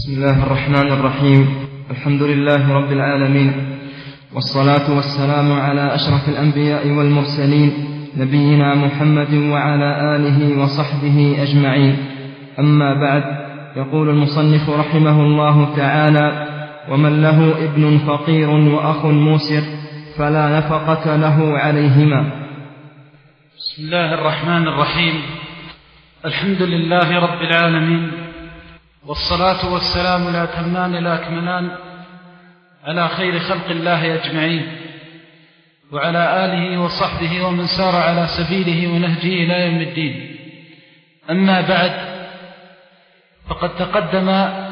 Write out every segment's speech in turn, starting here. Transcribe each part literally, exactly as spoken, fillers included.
بسم الله الرحمن الرحيم. الحمد لله رب العالمين، والصلاة والسلام على أشرف الأنبياء والمرسلين نبينا محمد وعلى آله وصحبه أجمعين. أما بعد، يقول المصنف رحمه الله تعالى: ومن له ابن فقير وأخ موسر فلا نفقة له عليهما. بسم الله الرحمن الرحيم. الحمد لله رب العالمين، والصلاة والسلام الأتمان الأكملان على خير خلق الله أجمعين، وعلى آله وصحبه ومن سار على سبيله ونهجه إلى يوم الدين. أما بعد، فقد تقدم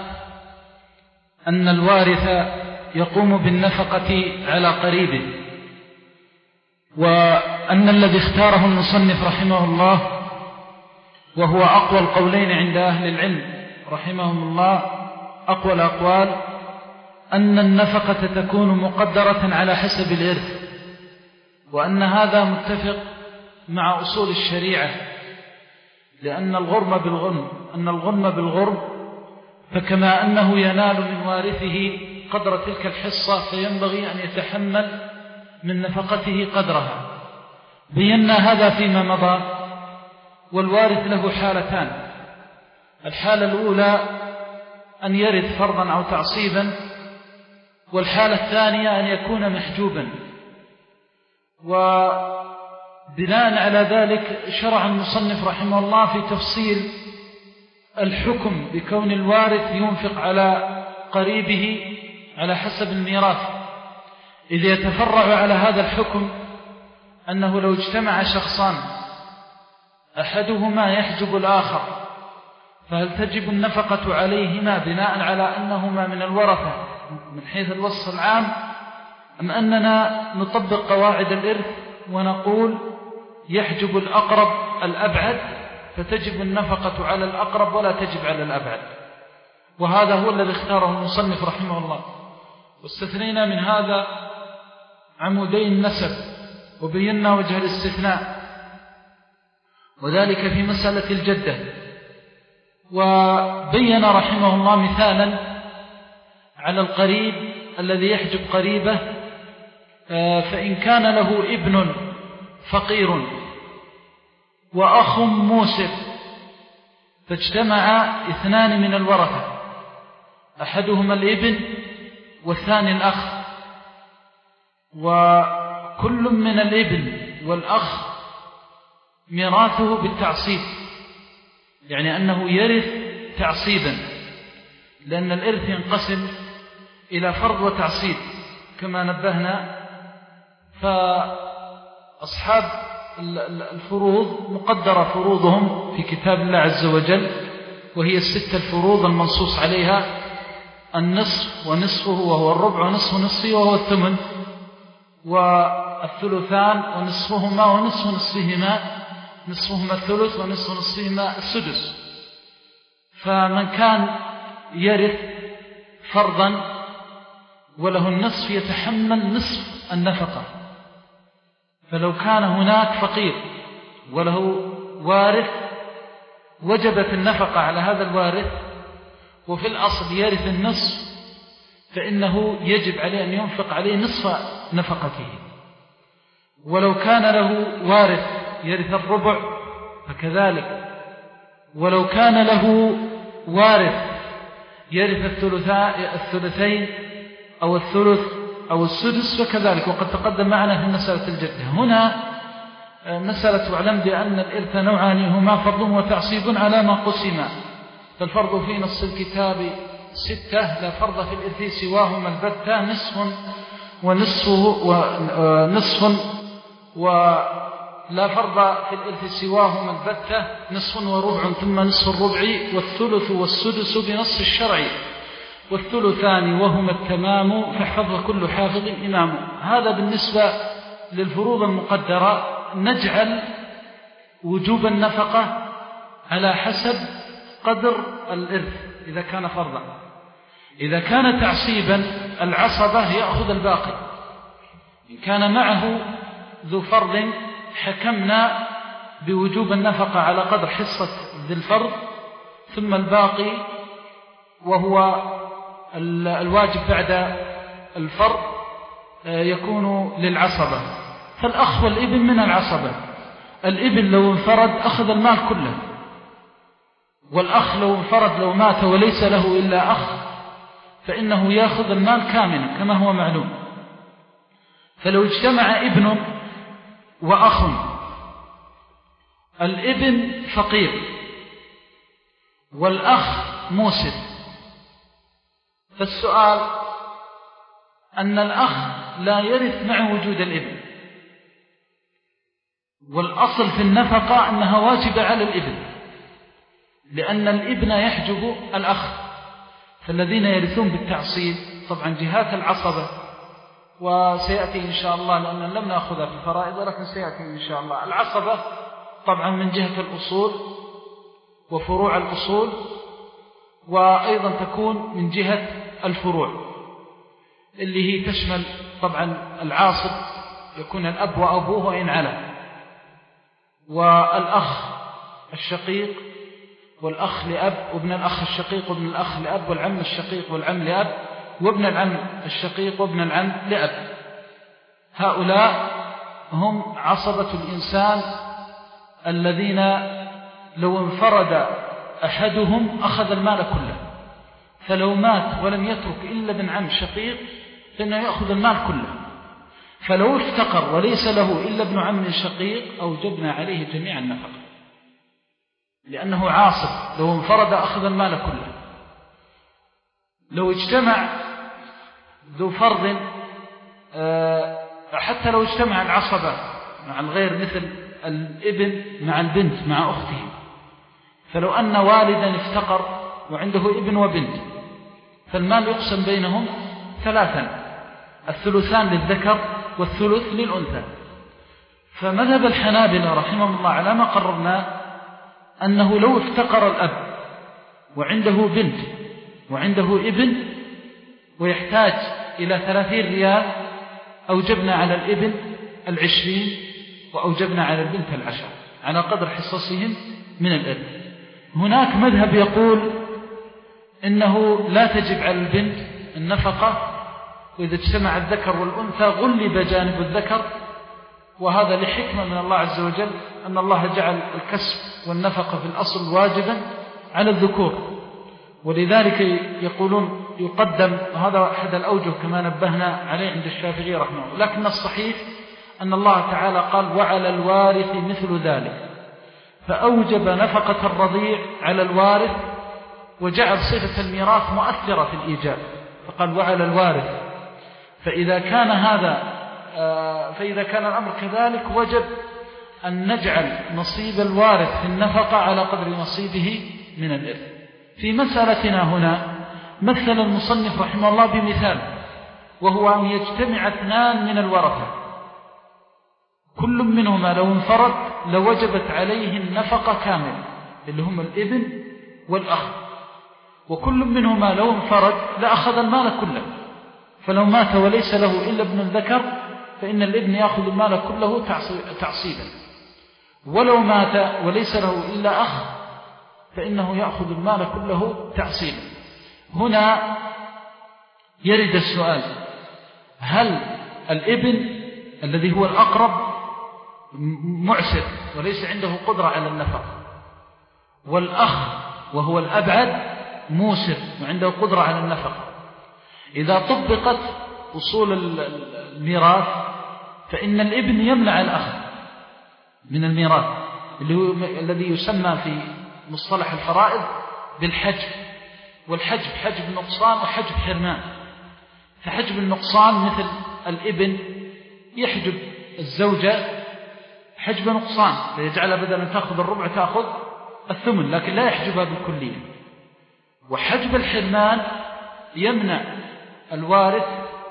أن الوارث يقوم بالنفقة على قريبه، وأن الذي اختاره المصنف رحمه الله وهو أقوى القولين عند أهل العلم رحمهم الله، أقوى الأقوال، أن النفقة تكون مقدرة على حسب الإرث، وأن هذا متفق مع أصول الشريعة، لأن الغرم بالغرم أن الغرم بالغرم فكما أنه ينال من وارثه قدر تلك الحصة فينبغي أن يتحمل من نفقته قدرها. بينا هذا فيما مضى. والوارث له حالتان: الحالة الأولى أن يرث فرضا أو تعصيبا، والحالة الثانية أن يكون محجوبا. وبناء على ذلك شرع المصنف رحمه الله في تفصيل الحكم بكون الوارث ينفق على قريبه على حسب الميراث، إذ يتفرع على هذا الحكم أنه لو اجتمع شخصان أحدهما يحجب الآخر، فهل تجب النفقة عليهما بناء على أنهما من الورثة من حيث الوصف العام، أم أننا نطبق قواعد الإرث ونقول يحجب الأقرب الأبعد فتجب النفقة على الأقرب ولا تجب على الأبعد؟ وهذا هو الذي اختاره المصنف رحمه الله. واستثنينا من هذا عمودي النسب، وبينا وجه الاستثناء، وذلك في مسألة الجدة. وبين رحمه الله مثالا على القريب الذي يحجب قريبه، فإن كان له ابن فقير وأخ موسر، فاجتمع اثنان من الورثة، أحدهما الابن والثاني الأخ، وكل من الابن والأخ ميراثه بالتعصيب، يعني أنه يرث تعصيبا، لأن الإرث ينقسم إلى فرض وتعصيب كما نبهنا. فأصحاب الفروض مقدرة فروضهم في كتاب الله عز وجل، وهي الستة الفروض المنصوص عليها: النصف ونصفه وهو الربع، ونصف نصفه وهو الثمن، والثلثان ونصفهما ونصف نصفهما نصفهما الثلث ونصف نصفهما السدس. فمن كان يرث فرضا وله النصف يتحمل نصف النفقة. فلو كان هناك فقير وله وارث وجبت النفقة على هذا الوارث، وفي الأصل يرث النصف، فإنه يجب عليه أن ينفق عليه نصف نفقته. ولو كان له وارث يرث الربع فكذلك. ولو كان له وارث يرث الثلثين أو الثلث أو السدس فكذلك. وقد تقدم معنا في مسألة الجدة. هنا مسألة واعلم بأن الإرث نوعان، هما فرض وتعصيب على ما قسم. فالفرض في نص الكتاب ستة، لا فرض في الإرث سواهما البتة: نصف ونصفه ونصف ولا فرض في الإرث سواهما البتة: نصف وربع ثم نصف الربع، والثلث والسدس بنص الشرع، والثلثان وهما التمام، فحفظ كل حافظ إمام. هذا بالنسبة للفروض المقدرة. نجعل وجوب النفقة على حسب قدر الإرث إذا كان فرضا. إذا كان تعصيبا العصبة يأخذ الباقي. إن كان معه ذو فرض حكمنا بوجوب النفقة على قدر حصة ذي الفرض، ثم الباقي وهو الواجب بعد الفرض يكون للعصبة، فالأخ والابن من العصبة. الابن لو انفرد أخذ المال كله، والأخ لو انفرد لو مات وليس له إلا أخ فإنه يأخذ المال كاملا كما هو معلوم. فلو اجتمع ابن وأخ، الابن فقير والأخ موسر، فالسؤال أن الأخ لا يرث مع وجود الابن، والأصل في النفقة أنها واجبة على الابن، لأن الابن يحجب الأخ. فالذين يرثون بالتعصيب طبعا جهات العصبة، وسيأتي إن شاء الله لأن لم نأخذها في الفرائض ولكن سيأتي إن شاء الله. العصبة طبعا من جهة الأصول وفروع الأصول، وأيضا تكون من جهة الفروع اللي هي تشمل طبعا العاصب يكون الأب وأبوه وإن علا، والأخ الشقيق والأخ لأب وابن الأخ الشقيق وابن الأخ لأب والعم الشقيق والعم لأب وابن العم الشقيق وابن العم لأب. هؤلاء هم عصبة الإنسان الذين لو انفرد أحدهم أخذ المال كله، فلو مات ولم يترك إلا ابن عم شقيق فإنه يأخذ المال كله. فلو افتقر وليس له إلا ابن عم شقيق أوجبنا عليه جميع النفقة، لأنه عاصب لو انفرد أخذ المال كله. لو اجتمع ذو فرض حتى لو اجتمع العصبة مع الغير مثل الابن مع البنت مع أخته، فلو أن والدا افتقر وعنده ابن وبنت فالمال يقسم بينهم ثلاثا، الثلثان للذكر والثلث للأنثى. فمذهب الحنابلة رحمهم الله على ما قررنا أنه لو افتقر الأب وعنده بنت وعنده ابن ويحتاج إلى ثلاثين ريال أوجبنا على الابن العشرين وأوجبنا على البنت العشر على قدر حصصهم من الإرث. هناك مذهب يقول إنه لا تجب على البنت النفقة، وإذا اجتمع الذكر والأنثى غلب جانب الذكر، وهذا لحكمة من الله عز وجل أن الله جعل الكسب والنفقة في الأصل واجبا على الذكور، ولذلك يقولون يقدم، وهذا أحد الأوجه كما نبهنا عليه عند الشافعي رحمه الله. لكن الصحيح أن الله تعالى قال وعلى الوارث مثل ذلك، فأوجب نفقة الرضيع على الوارث وجعل صفة الميراث مؤثرة في الإيجاب، فقال وعلى الوارث. فإذا كان هذا فإذا كان الأمر كذلك وجب أن نجعل نصيب الوارث في النفقة على قدر نصيبه من الإرث. في مسألتنا هنا مثل المصنف رحمه الله بمثال، وهو أن يجتمع اثنان من الورثة كل منهما لو انفرد لوجبت عليه النفقة كاملة اللي هم الابن والأخ، وكل منهما لو انفرد لأخذ المال كله. فلو مات وليس له إلا ابن الذكر فإن الابن يأخذ المال كله تعصيبا، ولو مات وليس له إلا أخ فإنه يأخذ المال كله تعصيبا. هنا يرد السؤال: هل الابن الذي هو الأقرب معسر وليس عنده قدرة على النفقة، والأخ وهو الأبعد موسر وعنده قدرة على النفقة، إذا طبقت أصول الميراث فإن الابن يمنع الأخ من الميراث الذي يسمى في مصطلح الفرائض بالحجب، والحجب حجب نقصان وحجب حرمان. فحجب النقصان مثل الابن يحجب الزوجة حجب نقصان ليجعلها بدل أن تأخذ الربع تأخذ الثمن، لكن لا يحجبها بالكلية. وحجب الحرمان يمنع الوارث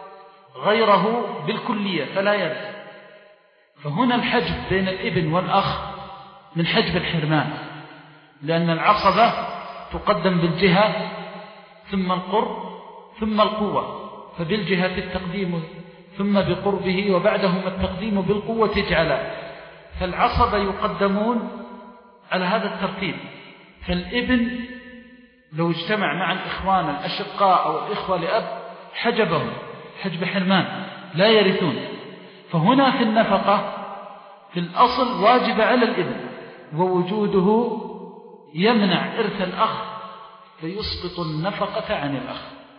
غيره بالكلية فلا يرث. فهنا الحجب بين الابن والأخ من حجب الحرمان، لأن العصبة تقدم بالجهة ثم القرب ثم القوة، فبالجهة التقديم ثم بقربه وبعدهما التقديم بالقوة جعلا، فالعصبة يقدمون على هذا الترتيب. فالابن لو اجتمع مع الإخوان الأشقاء أو الإخوة لأب حجبهم حجب حرمان لا يرثون. فهنا في النفقة في الأصل واجب على الابن، ووجوده يمنع إرث الأخ فيسقط النفقة عن الأخ.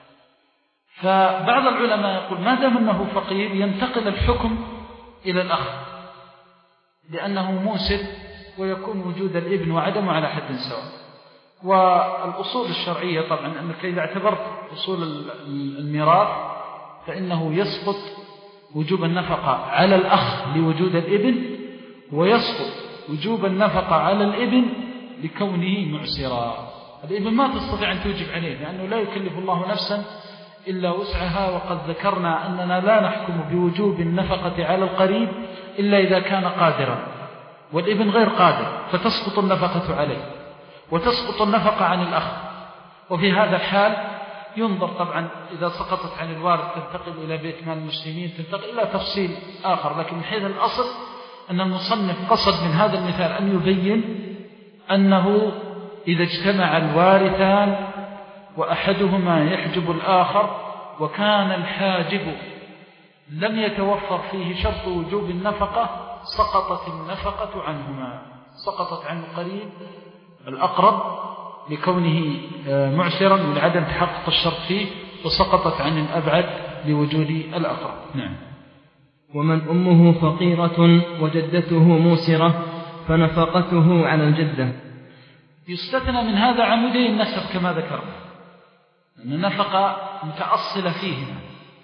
فبعض العلماء يقول ما دام أنه فقير ينتقل الحكم إلى الأخ لأنه موسر، ويكون وجود الابن وعدمه على حد سواء. والأصول الشرعية طبعا أنك إذا اعتبرت أصول الميراث فإنه يسقط وجوب النفقة على الأخ لوجود الابن، ويسقط وجوب النفقة على الابن لكونه معسرا. الابن ما تستطيع أن توجب عليه لأنه لا يكلف الله نفسا إلا وسعها، وقد ذكرنا أننا لا نحكم بوجوب النفقة على القريب إلا إذا كان قادرا، والابن غير قادر فتسقط النفقة عليه وتسقط النفقة عن الأخ. وفي هذا الحال ينظر طبعا إذا سقطت عن الوارث تنتقل إلى بيت مال المسلمين، تنتقل إلى تفصيل آخر. لكن من حيث الأصل أن المصنف قصد من هذا المثال أن يبين أنه إذا اجتمع الوارثان وأحدهما يحجب الآخر وكان الحاجب لم يتوفر فيه شرط وجوب النفقة سقطت النفقة عنهما، سقطت عن القريب الأقرب لكونه معسرا ولعدم تحقق الشرط فيه، وسقطت عن الأبعد لوجود الأقرب. نعم. ومن أمه فقيرة وجدته موسرة فنفقته على الجدة. يستثنى من هذا عمودي النسب كما ذكرنا، أن النفقة متأصلة فيهما،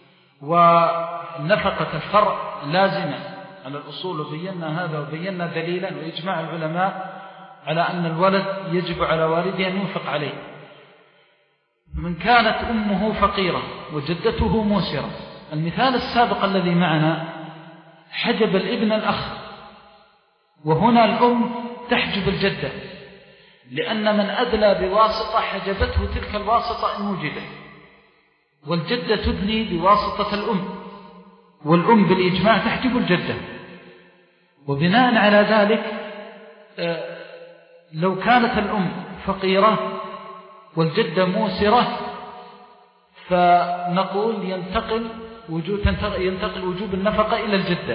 ونفقة الفرع لازمة على الأصول، وبينا هذا وبينا دليلا وإجماع العلماء على أن الولد يجب على والده أن ينفق عليه. من كانت أمه فقيرة وجدته موسرة، المثال السابق الذي معنا حجب الابن الأخ، وهنا الأم تحجب الجدة، لأن من أدلى بواسطة حجبته تلك الواسطة إن وجدت، والجدة تدلي بواسطة الأم، والأم بالإجماع تحجب الجدة. وبناء على ذلك لو كانت الأم فقيرة والجدة موسرة فنقول ينتقل وجوب ينتقل وجوب النفقة إلى الجدة،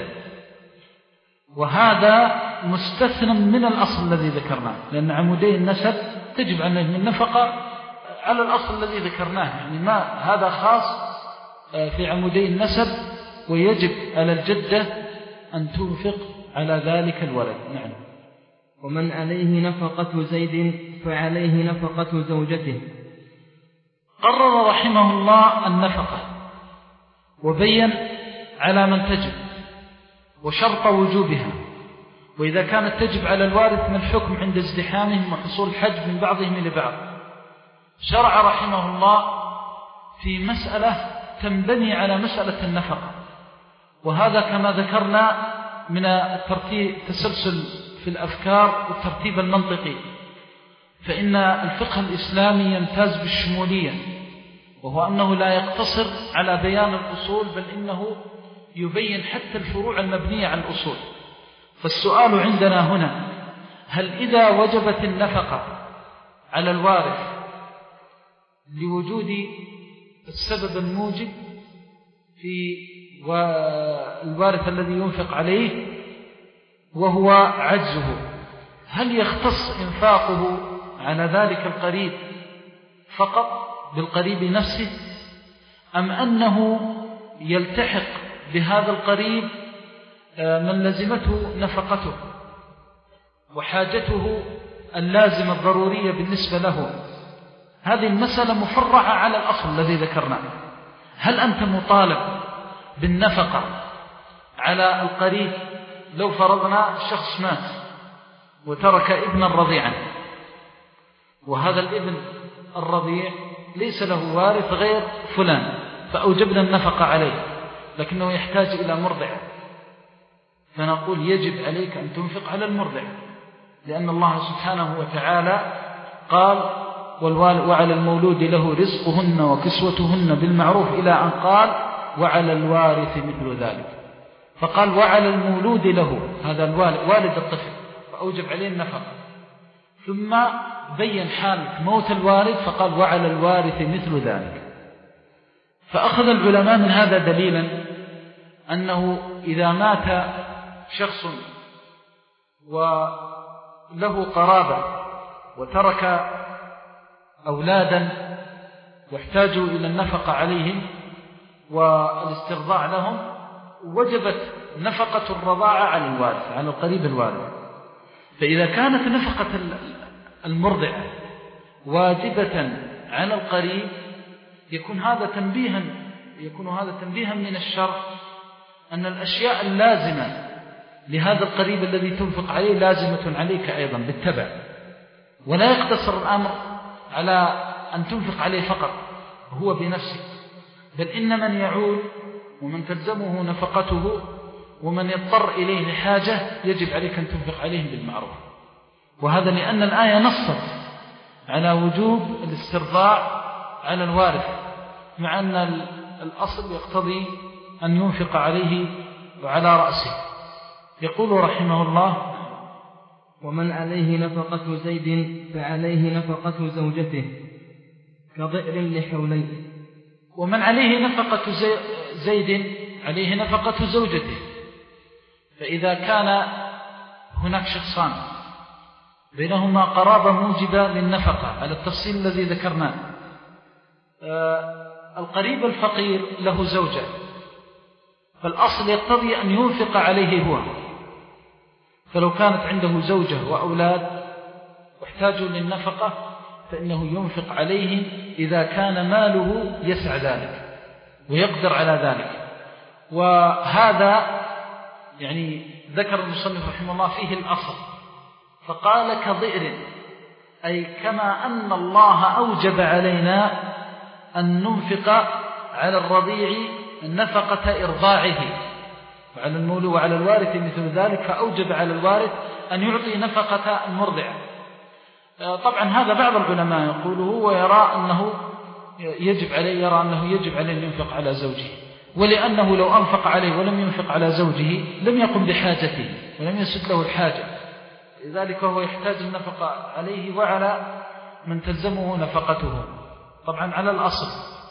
وهذا مستثنى من الأصل الذي ذكرناه، لأن عمودي النسب تجب عليهم النفقة على الأصل الذي ذكرناه، يعني ما هذا خاص في عمودي النسب، ويجب على الجدة أن تنفق على ذلك الولد. نعم. ومن عليه نفقة زيد فعليه نفقة زوجته. قرر رحمه الله النفقة وبين على من تجب وشرط وجوبها، وإذا كانت تجب على الوارث من الحكم عند ازدحامهم وحصول حجب من بعضهم لبعض. شرع رحمه الله في مسألة تنبني على مسألة النفقة، وهذا كما ذكرنا من الترتيب تسلسل في الأفكار والترتيب المنطقي، فإن الفقه الإسلامي يمتاز بالشمولية، وهو أنه لا يقتصر على بيان الأصول، بل إنه يبين حتى الفروع المبنية على الأصول. فالسؤال عندنا هنا هل إذا وجبت النفقة على الوارث لوجود السبب الموجب في والوارث الذي ينفق عليه وهو عجزه، هل يختص إنفاقه على ذلك القريب فقط بالقريب نفسه، أم أنه يلتحق بهذا القريب من لزمته نفقته وحاجته اللازمة الضرورية بالنسبة له؟ هذه المسألة مفرعة على الأصل الذي ذكرناه. هل أنت مطالب بالنفقة على القريب لو فرضنا الشخص مات وترك ابنا رضيعا، وهذا الابن الرضيع ليس له وارث غير فلان، فأوجبنا النفقة عليه لكنه يحتاج إلى مرضع، فنقول يجب عليك أن تنفق على المرضع، لأن الله سبحانه وتعالى قال وعلى المولود له رزقهن وكسوتهن بالمعروف، إلى أن قال وعلى الوارث مثل ذلك، فقال وعلى المولود له، هذا الوالد والد الطفل، فأوجب عليه النفقة. ثم بين حال موت الوارث فقال وعلى الوارث مثل ذلك. فأخذ العلماء من هذا دليلا أنه إذا مات شخص وله قرابة وترك أولادا واحتاجوا إلى النفقة عليهم والاسترضاع لهم، وجبت نفقة الرضاعة على الوارث، على القريب الوارث. فإذا كانت نفقة المرضعة واجبة على القريب يكون هذا تنبيها يكون هذا تنبيها من الشرع أن الأشياء اللازمة لهذا القريب الذي تنفق عليه لازمة عليك أيضا بالتبع، ولا يقتصر الأمر على أن تنفق عليه فقط هو بنفسه، بل إن من يعول ومن تلزمه نفقته ومن يضطر إليه لحاجة يجب عليك أن تنفق عليهم بالمعروف. وهذا لأن الآية نصت على وجوب الاسترضاع على الوارث، مع أن الأصل يقتضي أن ينفق عليه وعلى رأسه. يقول رحمه الله: ومن عليه نفقة زيد فعليه نفقة زوجته كضئر لحولين. ومن عليه نفقة زيد عليه نفقة زوجته. فإذا كان هناك شخصان بينهما قرابة موجبة للنفقة على التفصيل الذي ذكرناه، القريب الفقير له زوجة، فالأصل يقتضي أن ينفق عليه هو، فلو كانت عنده زوجة وأولاد واحتاجوا للنفقة فإنه ينفق عليهم إذا كان ماله يسع ذلك ويقدر على ذلك. وهذا يعني ذكر المصنف رحمه الله فيه الأصل، فقال كضئر، أي كما أن الله أوجب علينا أن ننفق على الرضيع نفقة إرضاعه، وعلى المولود وعلى الوارث مثل ذلك، فأوجب على الوارث أن يعطي نفقة المرضع. طبعا هذا بعض العلماء يقوله ويرى أنه يجب عليه يرى أنه يجب عليه أن ينفق على زوجه، ولأنه لو أنفق عليه ولم ينفق على زوجه لم يقم بحاجته ولم يسد له الحاجة، لذلك هو يحتاج النفقة عليه وعلى من تلزمه نفقته، طبعا على الأصل.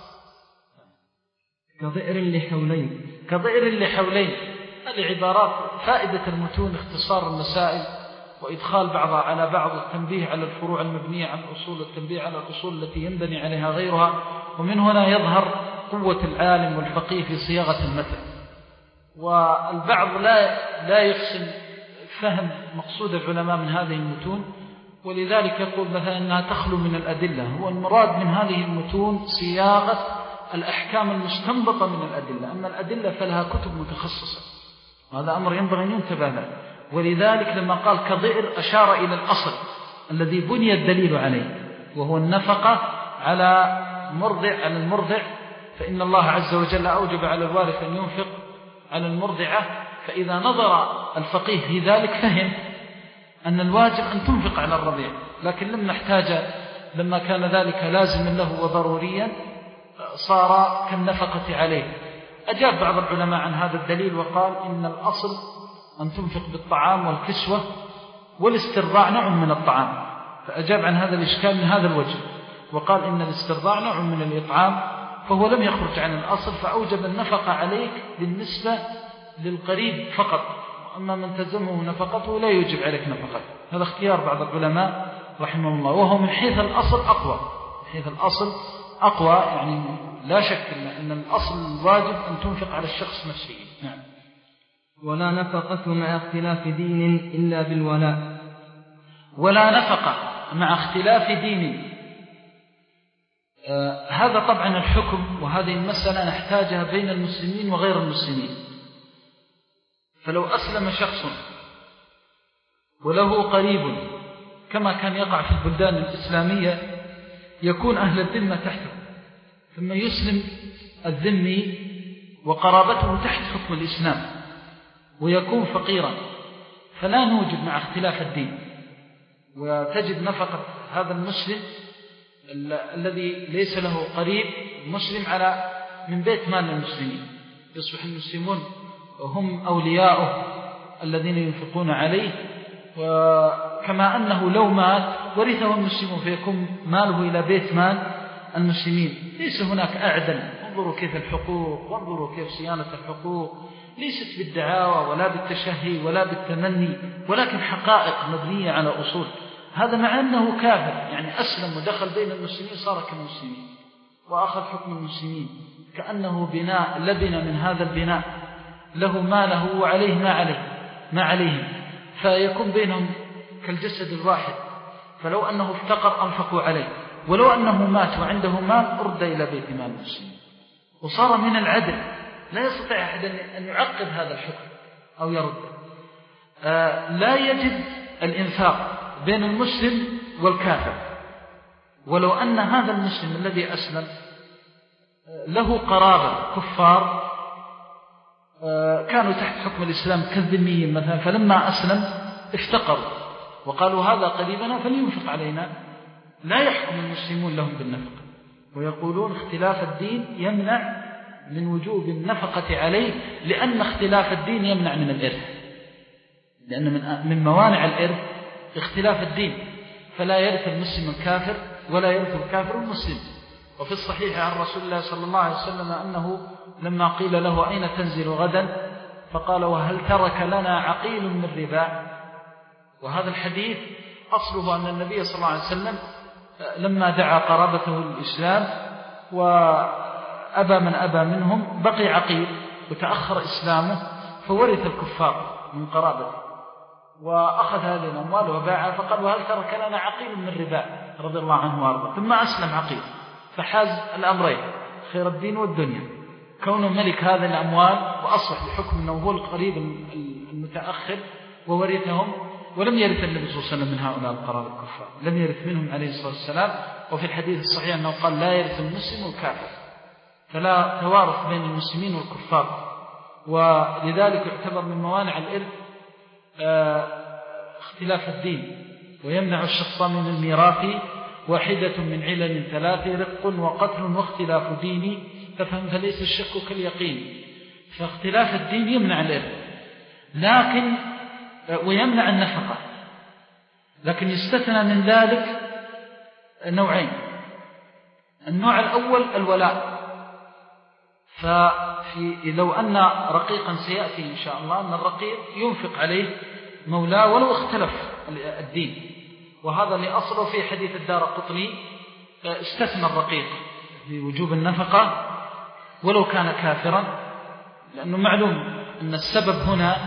كضئر لحولين. كضئر لحولين هذه عبارات فائدة المتون اختصار المسائل وإدخال بعضها على بعض، التنبيه على الفروع المبنية على الأصول، التنبيه على الأصول التي ينبني عليها غيرها. ومن هنا يظهر قوة العالم والفقيه في صياغة المثل. والبعض لا لا يحسن فهم مقصود العلماء من هذه المتون، ولذلك يقول مثلا أنها تخلو من الأدلة. هو المراد من هذه المتون صياغة الأحكام المستنبطة من الأدلة، أما الأدلة فلها كتب متخصصة، وهذا أمر ينبغي أن ينتبه له. ولذلك لما قال كضئر أشار إلى الأصل الذي بني الدليل عليه، وهو النفقة على مرضع على المرضع، فإن الله عز وجل أوجب على الوارث أن ينفق على المرضعة. فإذا نظر الفقيه في ذلك فهم أن الواجب أن تنفق على الرضيع، لكن لما احتاج لما كان ذلك لازما له وضروريا صار كالنفقة عليه. أجاب بعض العلماء عن هذا الدليل وقال إن الأصل أن تنفق بالطعام والكسوة، والاسترضاع نوع من الطعام، فأجاب عن هذا الإشكال من هذا الوجه، وقال إن الاسترضاع نوع من الإطعام، فهو لم يخرج عن الأصل، فأوجب النفقة عليك بالنسبة للقريب فقط، أما من تلزمه نفقته لا يوجب عليك نفقته. هذا اختيار بعض العلماء رحمه الله، وهو من حيث الأصل أقوى من حيث الأصل أقوى يعني لا شك أن الأصل الواجب أن تنفق على الشخص نفسه. نعم. ولا نفقة مع اختلاف دين إلا بالولاء. ولا نفقة مع اختلاف دين. آه هذا طبعا الحكم، وهذه المسألة نحتاجها بين المسلمين وغير المسلمين. فلو أسلم شخص وله قريب كما كان يقع في البلدان الإسلامية، يكون أهل الذمة تحته، ثم يسلم الذمي وقرابته تحت حكم الإسلام ويكون فقيرا، فلا نوجد مع اختلاف الدين، وتجد نفقة هذا المسلم الذي ليس له قريب مسلم على من بيت مال المسلمين، يصبح المسلمون هم أولياؤه الذين ينفقون عليه. كما أنه لو مات ورثه المسلمون فيكون ماله إلى بيت مال المسلمين. ليس هناك أعدل. انظروا كيف الحقوق، وانظروا كيف صيانة الحقوق، ليست بالدعاوى ولا بالتشهي ولا بالتمني، ولكن حقائق مبنية على أصول. هذا مع أنه كافر، يعني أسلم ودخل بين المسلمين صار كالمسلمين وأخذ حكم المسلمين، كأنه بناء لبن من هذا البناء، له ما له وعليه ما عليه ما عليهم، فيكون بينهم كالجسد الواحد. فلو أنه افتقر أنفقوا عليه، ولو أنه مات وعنده مال أرد إلى بيت مال المسلمين، وصار من العدل. لا يستطيع أحد أن يعقد هذا الحكم أو يرده. آه لا يجد الإنفاق بين المسلم والكافر، ولو أن هذا المسلم الذي أسلم له قرابة كفار كانوا تحت حكم الإسلام كالذميين مثلا، فلما أسلم افتقروا وقالوا هذا قريبنا فلينفق علينا، لا يحكم المسلمون لهم بالنفقة، ويقولون اختلاف الدين يمنع من وجوب النفقة عليه، لأن اختلاف الدين يمنع من الإرث، لأن من موانع الإرث اختلاف الدين، فلا يرث المسلم الكافر ولا يرث الكافر المسلم. وفي الصحيح عن رسول الله صلى الله عليه وسلم أنه لما قيل له أين تنزل غدا فقال وهل ترك لنا عقيل من ربا. وهذا الحديث أصله أن النبي صلى الله عليه وسلم لما دعا قرابته الإسلام وأبى من أبى منهم بقي عقيل وتأخر إسلامه، فورث الكفار من قرابته وأخذ هذه الأموال وباعها، فقال وهل ترك لنا عقيل من ربا رضي الله عنه وارضاه. ثم أسلم عقيل فحاز الأمرين، خير الدين والدنيا، كونه ملك هذه الأموال وأصبح بحكم أنه هو القريب المتأخر وورثهم، ولم يرث النبي صلى الله عليه وسلم من هؤلاء القرابة الكفار، لم يرث منهم عليه الصلاة والسلام. وفي الحديث الصحيح أنه قال لا يرث المسلم والكافر، فلا توارث بين المسلمين والكفار. ولذلك يعتبر من موانع الإرث اختلاف الدين، ويمنع الشخص من الميراث واحدة من علل ثلاث رق وقتل واختلاف ديني، ففهم فليس الشك كاليقين. فاختلاف الدين يمنع الإرث، لكن ويمنع النفقة، لكن يستثنى من ذلك نوعين. النوع الأول الولاء، ففي لو أن رقيقا سيأتي إن شاء الله أن الرقيق ينفق عليه مولاه ولو اختلف الدين، وهذا لأصله في حديث الدارقطني استثنى الرقيق بوجوب النفقة ولو كان كافرا، لأنه معلوم أن السبب هنا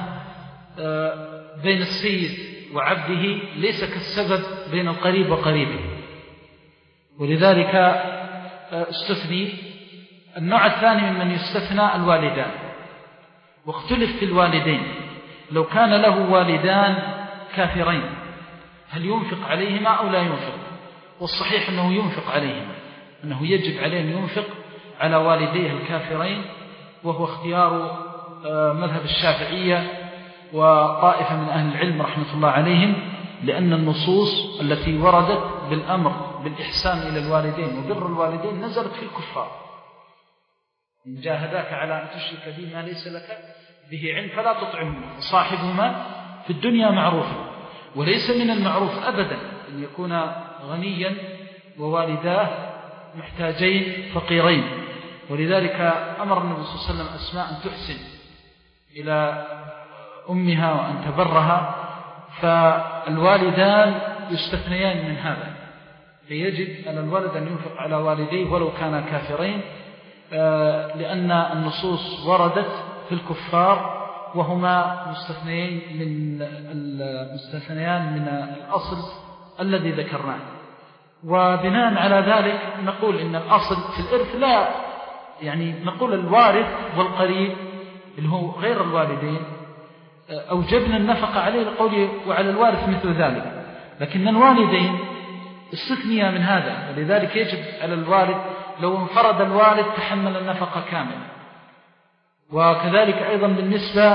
بين السيد وعبده ليس كالسبب بين القريب وقريبه، ولذلك استثني. النوع الثاني ممن يستثنى الوالدان، واختلف في الوالدين، لو كان له والدان كافرين هل ينفق عليهما أو لا ينفق؟ والصحيح أنه ينفق عليهما، أنه يجب عليه أن ينفق على والديه الكافرين، وهو اختيار مذهب الشافعية وطائفة من أهل العلم رحمة الله عليهم، لأن النصوص التي وردت بالأمر بالإحسان إلى الوالدين وبر الوالدين نزلت في الكفار. إن جاهداك على أن تشرك بي ما ليس لك به علم فلا تطعهما وصاحبهما في الدنيا معروفا. وليس من المعروف أبدا أن يكون غنيا ووالداه محتاجين فقيرين، ولذلك أمر النبي صلى الله عليه وسلم أسماء أن تحسن إلى أمها وأن تبرها، فالوالدان يستثنيان من هذا، فيجب على الولد أن ينفق على والديه ولو كانا كافرين، لأن النصوص وردت في الكفار وهما مستثنيين من المستثنيان من الأصل الذي ذكرناه. وبناء على ذلك نقول إن الأصل في الإرث لا يعني نقول الوارث والقريب اللي هو غير الوالدين أوجبنا النفقة عليه لقوله وعلى الوارث مثل ذلك، لكن الوالدين استثنيا من هذا، ولذلك يجب على الوالد لو انفرد الوالد تحمل النفقة كاملة. وكذلك أيضا بالنسبة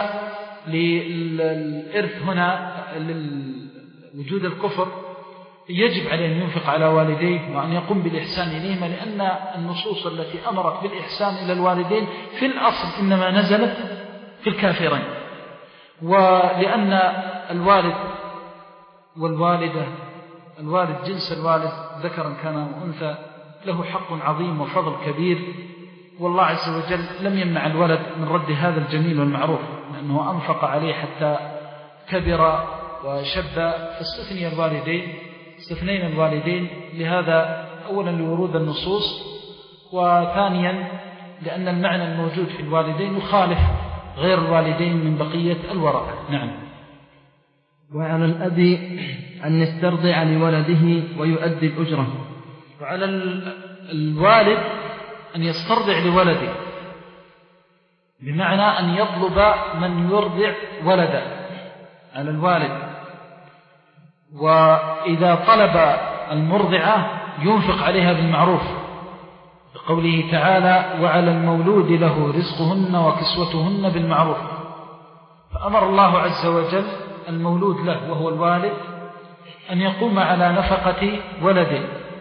للإرث هنا لوجود الكفر يجب عليه أن ينفق على والديه وأن يقوم بالإحسان إليهما، لأن النصوص التي أمرت بالإحسان إلى الوالدين في الأصل إنما نزلت في الكافرين، ولأن الوالد والوالدة، الوالد جنس الوالد ذكرا كان أو أنثى له حق عظيم وفضل كبير، والله عز وجل لم يمنع الولد من رد هذا الجميل والمعروف، لأنه أنفق عليه حتى كبر وشب، فاستثني الوالدين استثنين الوالدين لهذا، أولا لورود النصوص، وثانيا لأن المعنى الموجود في الوالدين يخالف غير الوالدين من بقية الورثة. نعم. وعلى الأب أن يسترضع لولده ويؤدي الأجرة. وعلى الوالد أن يسترضع لولده، بمعنى أن يطلب من يرضع ولده على الوالد، وإذا طلب المرضعة ينفق عليها بالمعروف، بقوله تعالى وعلى المولود له رزقهن وكسوتهن بالمعروف. فأمر الله عز وجل المولود له وهو الوالد أن يقوم على نفقة ولده،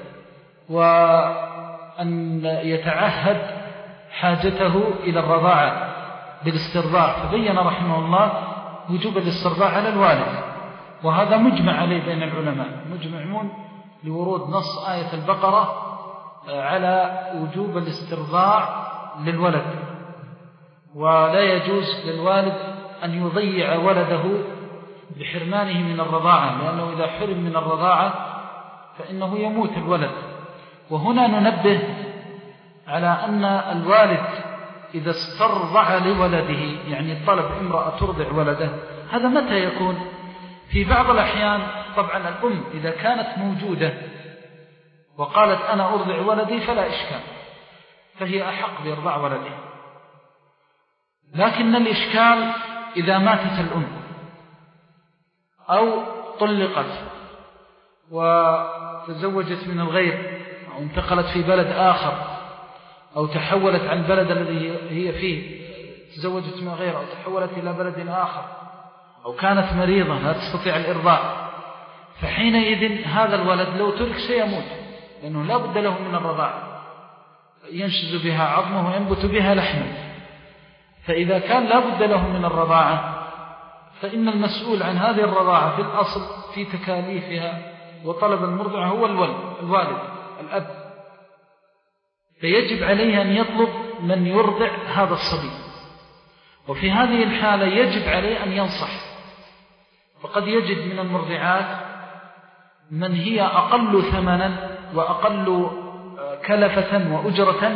وأن يتعهد حاجته إلى الرضاعة بالاسترضاع، فبين رحمه الله وجوب الاسترضاع على الوالد، وهذا مجمع عليه بين العلماء، مجمعون لورود نص آية البقرة على وجوب الاسترضاع للولد، ولا يجوز للوالد أن يضيع ولده بحرمانه من الرضاعة، لأنه إذا حرم من الرضاعة فإنه يموت الولد. وهنا ننبه على أن الوالد إذا استرضع لولده، يعني طلب امرأة ترضع ولده، هذا متى يكون؟ في بعض الأحيان طبعا الأم إذا كانت موجودة وقالت أنا أرضع ولدي فلا إشكال، فهي أحق بإرضاع ولده. لكن الإشكال إذا ماتت الأم أو طلقت وتزوجت من الغير، أو انتقلت في بلد آخر، أو تحولت عن البلد الذي هي فيه، تزوجت من غير، أو تحولت إلى بلد آخر، أو كانت مريضة لا تستطيع الإرضاع، فحينئذ هذا الولد لو ترك سيموت، لأنه لا بد له من الرضاعة، ينشز بها عظمه وينبت بها لحمه. فإذا كان لا بد له من الرضاعة، فإن المسؤول عن هذه الرضاعة في الأصل في تكاليفها وطلب المرضع هو الوالد الأب، فيجب عليه أن يطلب من يرضع هذا الصبي. وفي هذه الحالة يجب عليه أن ينصح، فقد يجد من المرضعات من هي أقل ثمنا وأقل كلفة وأجرة،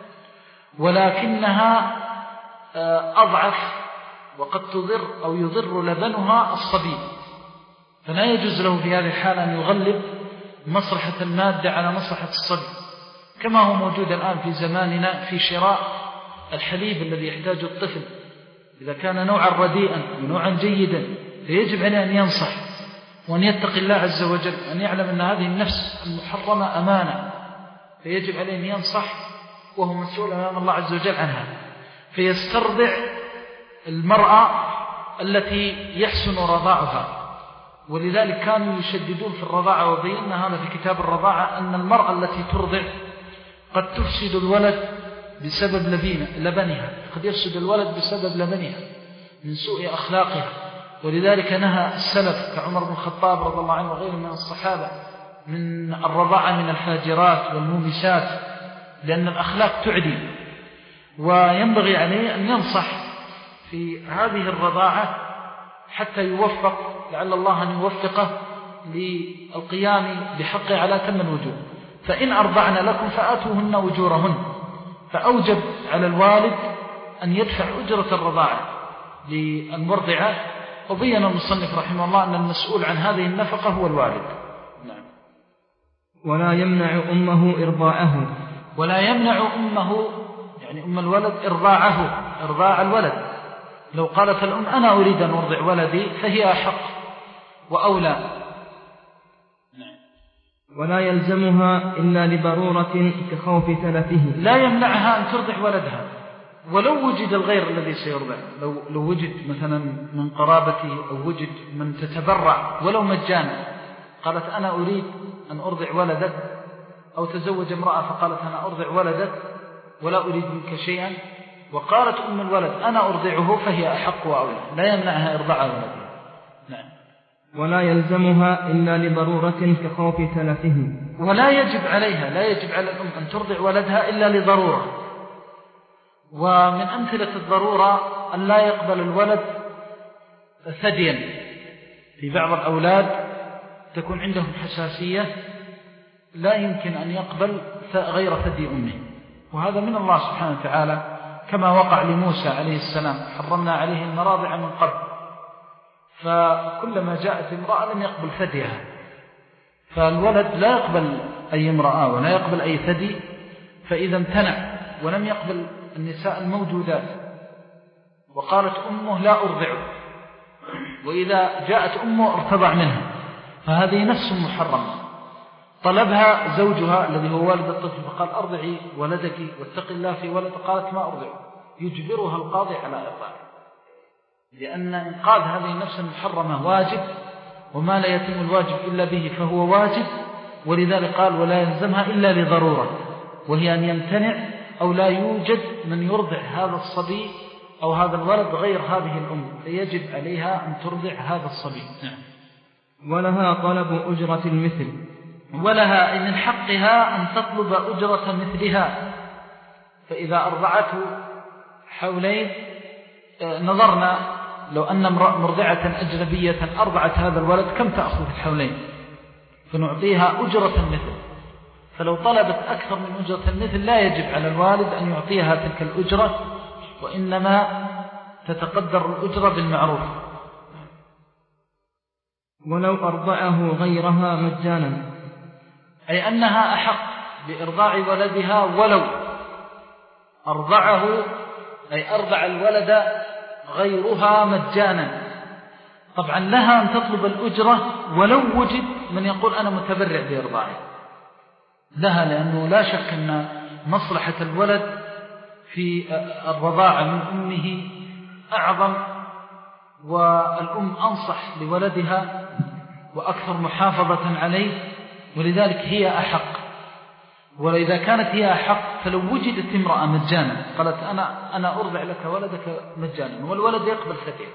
ولكنها أضعف، وقد تضر أو يضر لبنها الصبي، فلا يجوز له في هذه الحالة أن يغلب مصلحة المادة على مصلحة الصبي، كما هو موجود الآن في زماننا في شراء الحليب الذي يحتاجه الطفل، إذا كان نوعا رديئا ونوعا جيدا فيجب عليه أن ينصح وأن يتقي الله عز وجل، أن يعلم أن هذه النفس المحرمة أمانة، فيجب عليه أن ينصح وهو مسؤول أمام الله عز وجل عنها. فيسترضع المرأة التي يحسن رضاعها، ولذلك كانوا يشددون في الرضاعة، وبينا هذا في كتاب الرضاعة أن المرأة التي ترضع قد تفسد الولد بسبب لبنها، قد يفسد الولد بسبب لبنها من سوء أخلاقها. ولذلك نهى السلف كعمر بن الخطاب رضي الله عنه وغيره من الصحابة من الرضاعة من الفاجرات والمومسات، لأن الأخلاق تعدي، وينبغي عليه أن ينصح في هذه الرضاعة حتى يوفق، لعل الله أن يوفقه للقيام بحقه على تم الوجوه. فإن أرضعن لكم فآتوهن أجورهن، فأوجب على الوالد أن يدفع أجرة الرضاعة للمرضعة. وبين المصنف رحمه الله أن المسؤول عن هذه النفقة هو الوالد. نعم. ولا يمنع أمه إرضاعه، ولا يمنع أمه يعني أم الولد إرضاعه، إرضاع الولد. لو قالت الأم أنا أريد أن أرضع ولدي فهي أحق وأولى. ولا يلزمها إلا لضرورة كخوف تلفه، لا يمنعها أن ترضع ولدها ولو وجد الغير الذي سيرضع، لو, لو وجد مثلا من قرابته أو وجد من تتبرع ولو مجانا، قالت أنا أريد أن أرضع ولدك، أو تزوج امرأة فقالت أنا أرضع ولدك ولا أريد منك شيئا، وقالت أم الولد أنا أرضعه، فهي أحق وأولى، لا يمنعها إرضاع ولدها. نعم. ولا يلزمها إلا لضرورة كخوف تلفه. ولا يجب عليها، لا يجب على الأم أن ترضع ولدها إلا لضرورة. ومن أمثلة الضرورة أن لا يقبل الولد ثديا. في بعض الأولاد تكون عندهم حساسية لا يمكن أن يقبل غير ثدي أمه، وهذا من الله سبحانه وتعالى كما وقع لموسى عليه السلام، حرمنا عليه المراضع من قبل، فكلما جاءت امرأة لم يقبل ثديها. فالولد لا يقبل أي امرأة ولا يقبل أي ثدي، فإذا امتنع ولم يقبل النساء الموجودات وقالت أمه لا أرضعه، وإذا جاءت أمه ارتضع منها، فهذه نفس محرمة. طلبها زوجها الذي هو والد الطفل فقال أرضعي ولدك واتق الله في ولد، قالت ما أرضعه، يجبرها القاضي على إرضاعه، لأن إنقاذ هذه النفس المحرمة واجب، وما لا يتم الواجب إلا به فهو واجب. ولذلك قال ولا يلزمها إلا لضرورة، وهي أن يمتنع أو لا يوجد من يرضع هذا الصبي أو هذا الولد غير هذه الأم، فيجب عليها أن ترضع هذا الصبي. نعم. ولها طلب أجرة المثل. ولها من حقها أن تطلب أجرة مثلها. فإذا أرضعته حولين، نظرنا لو أن مرضعة أجنبية أرضعت هذا الولد كم تأخذ الحولين، فنعطيها أجرة المثل. فلو طلبت أكثر من أجرة المثل لا يجب على الوالد أن يعطيها تلك الأجرة، وإنما تتقدر الأجرة بالمعروف. ولو أرضعه غيرها مجانا، أي أنها أحق بإرضاع ولدها ولو أرضعه، أي أرضع الولد غيرها مجانا. طبعا لها أن تطلب الأجرة ولو وجد من يقول أنا متبرع بإرضاعه، لها، لأنه لا شك أن مصلحة الولد في الرضاعة من أمه أعظم، والأم أنصح لولدها وأكثر محافظة عليه، ولذلك هي أحق. وإذا كانت هي أحق فلو وجدت امرأة مجانا قالت أنا, أنا أرضع لك ولدك مجانا والولد يقبل ثديه،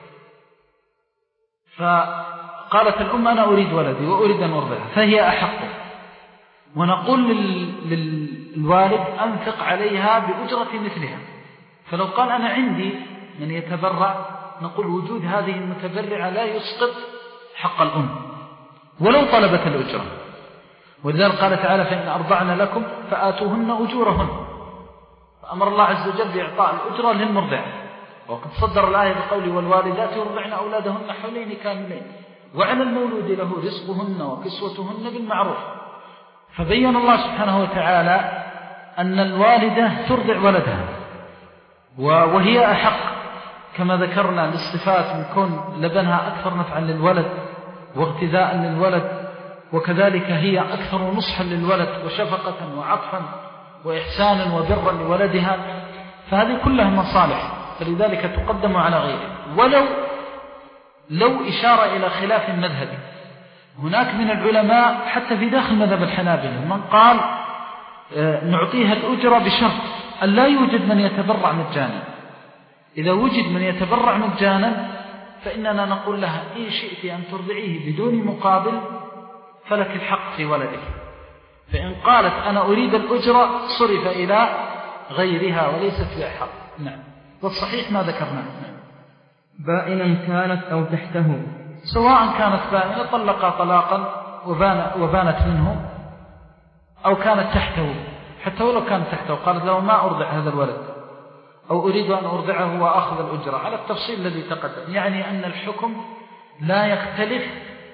فقالت الأم أنا أريد ولدي وأريد أن أرضعه، فهي أحق. ونقول للوالد أنفق عليها بأجرة مثلها. فلو قال أنا عندي من يتبرع، نقول وجود هذه المتبرعة لا يسقط حق الأم ولو طلبت الأجرة. ولذلك قال تعالى فإن أرضعن لكم فآتوهن أجورهن، فأمر الله عز وجل بإعطاء الأجرة للمرضع. وقد صدر الآية بقوله والوالدات يرضعن أولادهن حولين كاملين وعلى المولود له رزقهن وكسوتهن بالمعروف. فبين الله سبحانه وتعالى أن الوالدة ترضع ولدها وهي أحق، كما ذكرنا للصفات من كون لبنها أكثر نفعا للولد واغتذاء للولد، وكذلك هي أكثر نصحا للولد وشفقة وعطفا وإحسانا وبرا لولدها، فهذه كلها مصالح، فلذلك تقدم على غيره. ولو لو إشارة إلى خلاف مذهبي، هناك من العلماء حتى في داخل مذهب الحنابلة من قال نعطيها الأجرة بشرط أن لا يوجد من يتبرع مجانا. إذا وجد من يتبرع مجانا فإننا نقول لها إن شئت أن ترضعيه بدون مقابل فلك الحق في ولدك. فإن قالت أنا أريد الأجرة صرف إلى غيرها وليست في حق. نعم، والصحيح ما ذكرناه. بائنا كانت أو تحته، سواء كانت بائنة طلق طلاقا وبانت منه، أو كانت تحته، حتى ولو كانت تحته قالت له ما أرضع هذا الولد أو أريد أن أرضعه وأخذ الأجرة على التفصيل الذي تقدم، يعني أن الحكم لا يختلف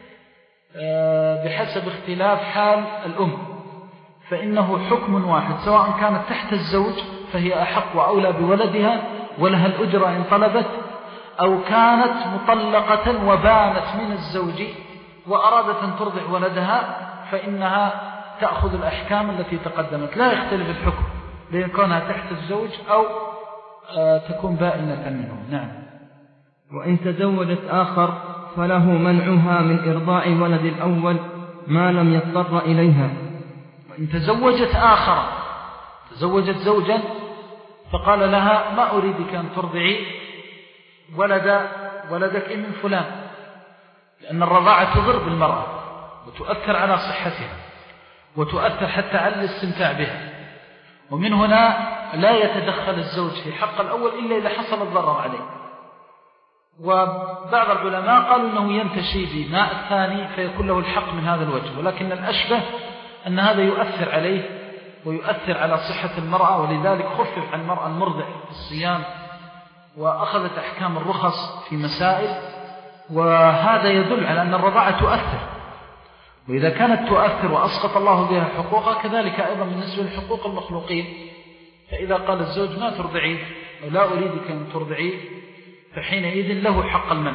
بحسب اختلاف حال الأم، فإنه حكم واحد، سواء كانت تحت الزوج فهي أحق وأولى بولدها ولها الأجرة إن طلبت، أو كانت مطلقة وبانت من الزوج وأرادت أن ترضع ولدها فإنها تأخذ الأحكام التي تقدمت، لا يختلف الحكم بين كونها تحت الزوج أو تكون بائنة منه. نعم. وإن تزوجت آخر فله منعها من إرضاع ولد الأول ما لم يضطر إليها. وإن تزوجت آخر، تزوجت زوجا فقال لها ما أريدك أن ترضعي ولد ولدك من فلان، لأن الرضاعة تضر بالمرأة وتؤثر على صحتها وتؤثر حتى على الاستمتاع بها. ومن هنا لا يتدخل الزوج في حق الأول إلا إذا حصل الضرر عليه. وبعض العلماء قالوا أنه ينتشي بماء الثاني فيكون له الحق من هذا الوجه، ولكن الأشبه أن هذا يؤثر عليه ويؤثر على صحة المرأة، ولذلك خفف عن المرأة المرضع في الصيام وأخذت أحكام الرخص في مسائل. وهذا يدل على أن الرضاعة تؤثر، وإذا كانت تؤثر وأسقط الله بها حقوقها كذلك أيضا بالنسبة لحقوق المخلوقين. فإذا قال الزوج ما ترضعيه ولا أريدك أن ترضعيه فحينئذ له حق المنع.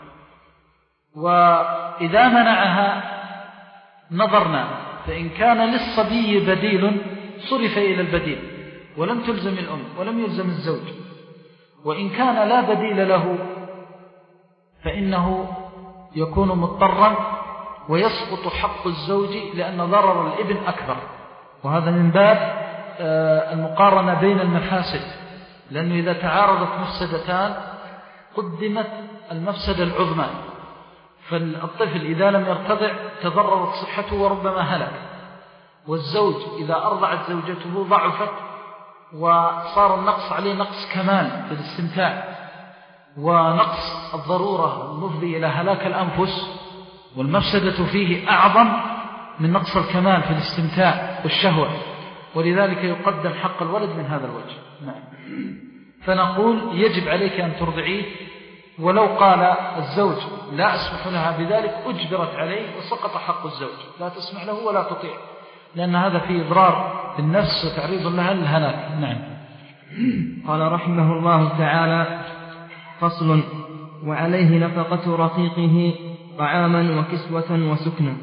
وإذا منعها نظرنا، فإن كان للصبي بديل صرف إلى البديل ولم تلزم الأم ولم يلزم الزوج. وإن كان لا بديل له فإنه يكون مضطرا ويسقط حق الزوج لأن ضرر الابن أكبر. وهذا من باب المقارنة بين المفاسد، لأنه إذا تعارضت مفسدتان قدمت المفسدة العظمى. فالطفل إذا لم يرتضع تضررت صحته وربما هلك، والزوج إذا أرضعت زوجته ضعفت وصار النقص عليه نقص كمال في الاستمتاع، ونقص الضرورة المفضي إلى هلاك الأنفس، والمفسدة فيه أعظم من نقص الكمال في الاستمتاع والشهوة. ولذلك يقدم حق الولد من هذا الوجه. نعم. فنقول يجب عليك أن ترضعيه، ولو قال الزوج لا أسمح لها بذلك أجبرت عليه وسقط حق الزوج، لا تسمح له ولا تطيع، لأن هذا فيه إضرار بالنفس وتعريض لها للهلاك. نعم. قال رحمه الله تعالى: فصل: وعليه نفقة رقيقه طعاما وكسوة وسكنا.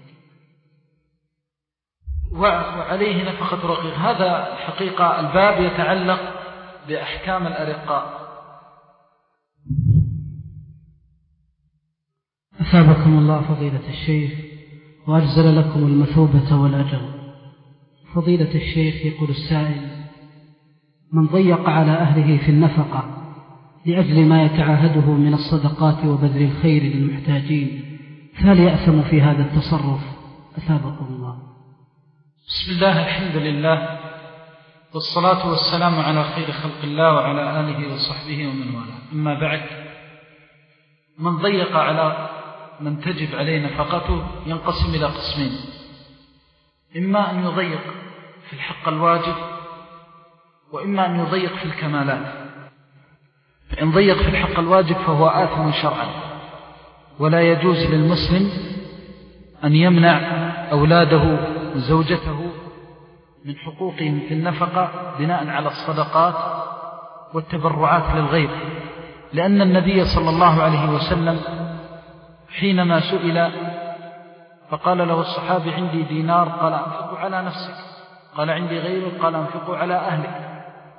وعليه نفقة رقيق، هذا الحقيقة الباب يتعلق بأحكام الأرقاء. أثابكم الله فضيلة الشيخ وأجزل لكم المثوبة والأجر. فضيلة الشيخ، يقول السائل: من ضيق على أهله في النفقة لأجل ما يتعاهده من الصدقات وبذل الخير للمحتاجين، فهل يأثم في هذا التصرف؟ أثابكم الله. بسم الله، الحمد لله، والصلاة والسلام على خير خلق الله وعلى آله وصحبه ومن والاه. أما بعد، من ضيق على من تجب عليه نفقته ينقسم إلى قسمين: إما أن يضيق في الحق الواجب، وإما أن يضيق في الكمالات. فإن ضيق في الحق الواجب فهو آثم شرعا، ولا يجوز للمسلم أن يمنع أولاده وزوجته من حقوقهم في النفقة بناء على الصدقات والتبرعات للغير، لأن النبي صلى الله عليه وسلم حينما سئل فقال له الصحابي: عندي دينار، قال: أنفقه على نفسك. قال: عندي غيره، قال: أنفقه على أهلك.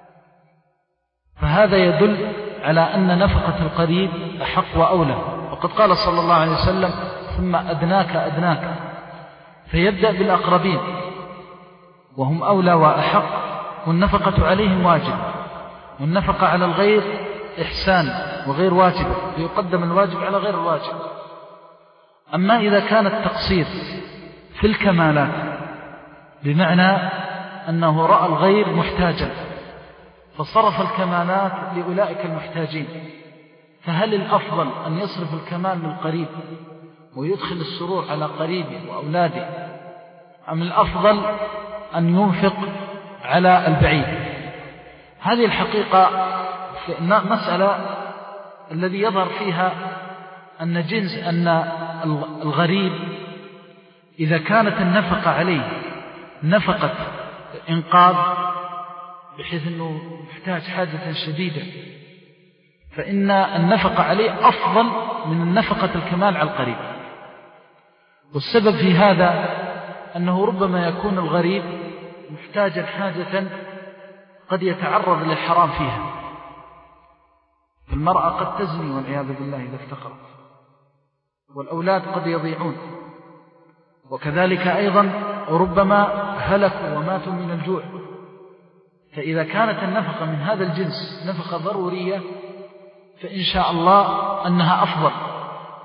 فهذا يدل على أن نفقة القريب أحق وأولى. وقد قال صلى الله عليه وسلم: ثم أدناك أدناك. فيبدأ بالأقربين وهم أولى وأحق، والنفقة عليهم واجب، والنفقة على الغير إحسان وغير واجب، فيقدم الواجب على غير الواجب. أما إذا كان التقصير في الكمالات بمعنى أنه رأى الغير محتاجا فصرف الكمالات لأولئك المحتاجين، فهل الأفضل أن يصرف الكمال للقريب ويدخل السرور على قريبه وأولاده، أم الأفضل أن ينفق على البعيد؟ هذه الحقيقة مسألة الذي يظهر فيها أن جنس أن الغريب إذا كانت النفقة عليه نفقة إنقاذ بحيث أنه محتاج حاجة شديدة، فإن النفقة عليه أفضل من النفقة الكمال على القريب. والسبب في هذا أنه ربما يكون الغريب محتاجا حاجة قد يتعرض للحرام فيها، فالمرأة قد تزني والعياذ بالله إذا افتقرت، والأولاد قد يضيعون، وكذلك أيضا ربما هلكوا وماتوا من الجوع. فإذا كانت النفقة من هذا الجنس نفقة ضرورية فإن شاء الله أنها أفضل.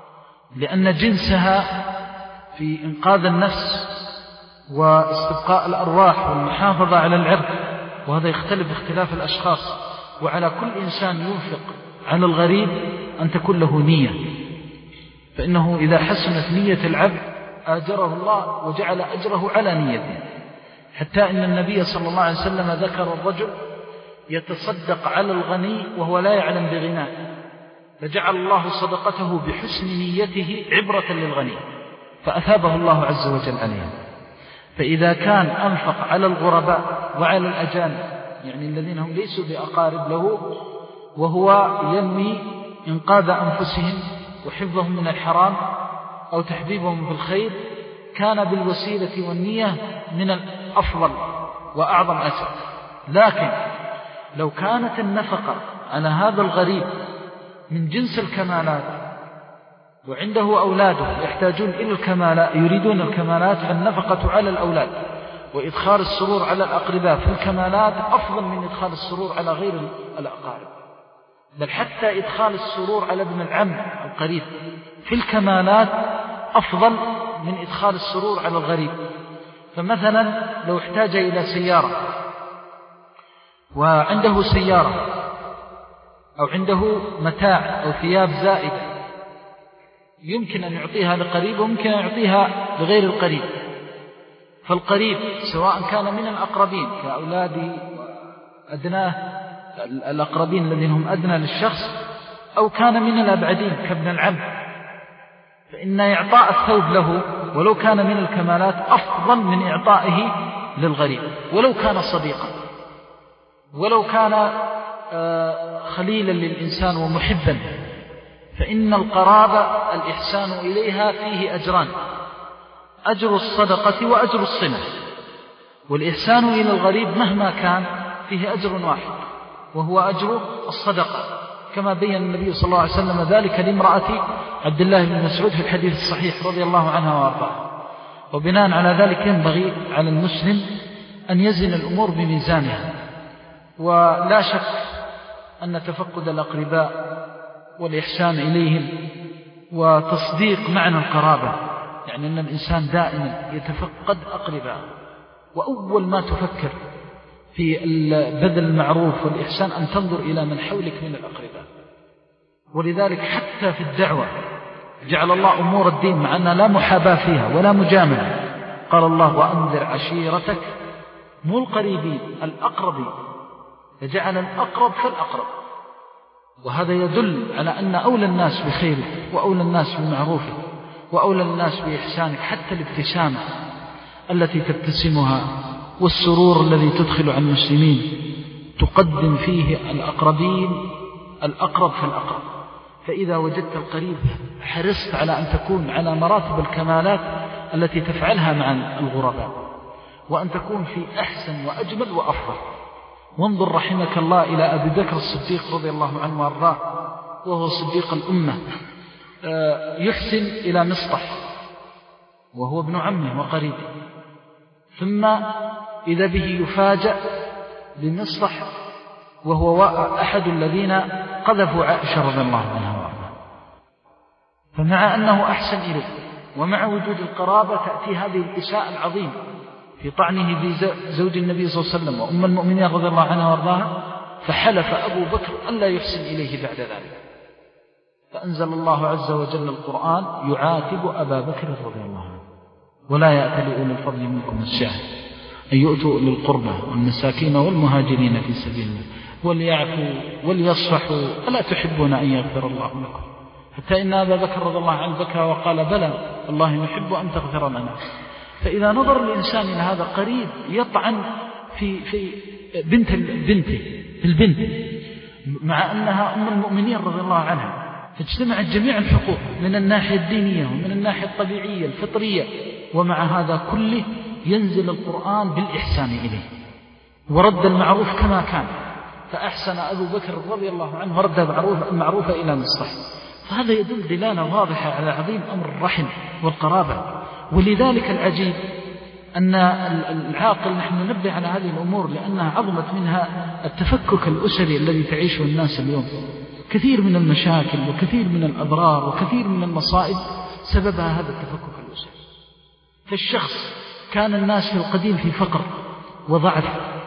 لأن جنسها في إنقاذ النفس واستبقاء الأرواح والمحافظة على العرض، وهذا يختلف باختلاف الأشخاص. وعلى كل إنسان ينفق على الغريب أن تكون له نية، فإنه إذا حسنت نية العبد آجره الله وجعل أجره على نيته. حتى إن النبي صلى الله عليه وسلم ذكر الرجل يتصدق على الغني وهو لا يعلم بغناه، فجعل الله صدقته بحسن نيته عبرة للغني فأثابه الله عز وجل عليها. فإذا كان أنفق على الغرباء وعلى الأجانب، يعني الذين هم ليسوا بأقارب له، وهو ينوي إنقاذ أنفسهم وحفظهم من الحرام أو تحبيبهم في الخير، كان بالوسيلة والنية من الأفضل وأعظم أجر. لكن لو كانت النفقة على هذا الغريب من جنس الكمالات وعنده أولاده يحتاجون إلى الكمالات، يريدون الكمالات، فالنفقة على الأولاد وإدخال السرور على الأقرباء في الكمالات أفضل من إدخال السرور على غير الأقارب، بل حتى إدخال السرور على ابن العم القريب في الكمالات أفضل من إدخال السرور على الغريب. فمثلا لو احتاج إلى سيارة وعنده سيارة أو عنده متاع أو ثياب زائدة، يمكن أن يعطيها لقريب ويمكن أن يعطيها لغير القريب. فالقريب سواء كان من الأقربين كأولادي أدناه الأقربين الذين هم أدنى للشخص، أو كان من الأبعدين كابن العم، فإن إعطاء الثوب له ولو كان من الكمالات أفضل من إعطائه للغريب، ولو كان صديقا، ولو كان خليلا للإنسان ومحبا. فإن القرابة الإحسان إليها فيه أجران: أجر الصدقة وأجر الصلة. والإحسان إلى الغريب مهما كان فيه أجر واحد، وهو أجر الصدقة، كما بين النبي صلى الله عليه وسلم ذلك لامرأة عبد الله بن مسعود في الحديث الصحيح رضي الله عنها وارضاها. وبناء على ذلك ينبغي على المسلم أن يزن الأمور بميزانها. ولا شك أن تفقد الأقرباء والإحسان إليهم وتصديق معنى القرابة، يعني أن الإنسان دائما يتفقد أقرباء، وأول ما تفكر في بذل المعروف والإحسان أن تنظر إلى من حولك من الأقرباء. ولذلك حتى في الدعوة جعل الله أمور الدين مع أنها لا محاباة فيها ولا مجاملة. قال الله: وأنذر عشيرتك، مو القريبين، الأقربين، فجعل الأقرب فالأقرب. وهذا يدل على أن أولى الناس بخيرك وأولى الناس بمعروفك وأولى الناس بإحسانك. حتى الابتسامة التي تبتسمها والسرور الذي تدخل على المسلمين تقدم فيه الأقربين الأقرب فالأقرب. فإذا وجدت القريب حرصت على أن تكون على مراتب الكمالات التي تفعلها مع الغرباء، وأن تكون في أحسن وأجمل وأفضل. وانظر رحمك الله إلى أبي بكر الصديق رضي الله عنه وارضاه، وهو صديق الأمة، يحسن إلى مصطح وهو ابن عمه وقريبه، ثم إذا به يفاجأ بمصطح وهو أحد الذين قذفوا عائشة رضي الله عنها وارضاه. فمع أنه أحسن إليه ومع وجود القرابة تأتي هذه الإساءة العظيمة في طعنه بزوج النبي صلى الله عليه وسلم وأم المؤمنين رضي الله عنها وارضاها، فحلف أبو بكر ألا يحسن إليه بعد ذلك، فأنزل الله عز وجل القرآن يعاتب أبا بكر رضي الله عنه: ولا يأتل أولي الفضل منكم السعة أن يؤتوا أولي القربى والمساكين والمهاجرين في سبيل الله وليعفوا وليصفحوا ألا تحبون أن يغفر الله لكم؟ حتى إن أبا بكر رضي الله عنه بكى وقال: بلى الله يحب أن تغفر لنا. فإذا نظر الإنسان إلى هذا قريب يطعن في في بنت بنته البنت، مع أنها أم المؤمنين رضي الله عنها، فاجتمعت جميع الحقوق من الناحية الدينية ومن الناحية الطبيعية الفطرية، ومع هذا كله ينزل القرآن بالإحسان إليه ورد المعروف كما كان، فأحسن أبو بكر رضي الله عنه ورد المعروف إلى مصطح. فهذا يدل دلالة واضحة على عظيم أمر الرحم والقرابة. ولذلك العجيب أن العاقل نحن ننبه على هذه الأمور لأنها عظمت منها التفكك الأسري الذي تعيشه الناس اليوم. كثير من المشاكل وكثير من الأضرار وكثير من المصائب سببها هذا التفكك الأسري. فالشخص كان الناس في القديم في فقر وضعف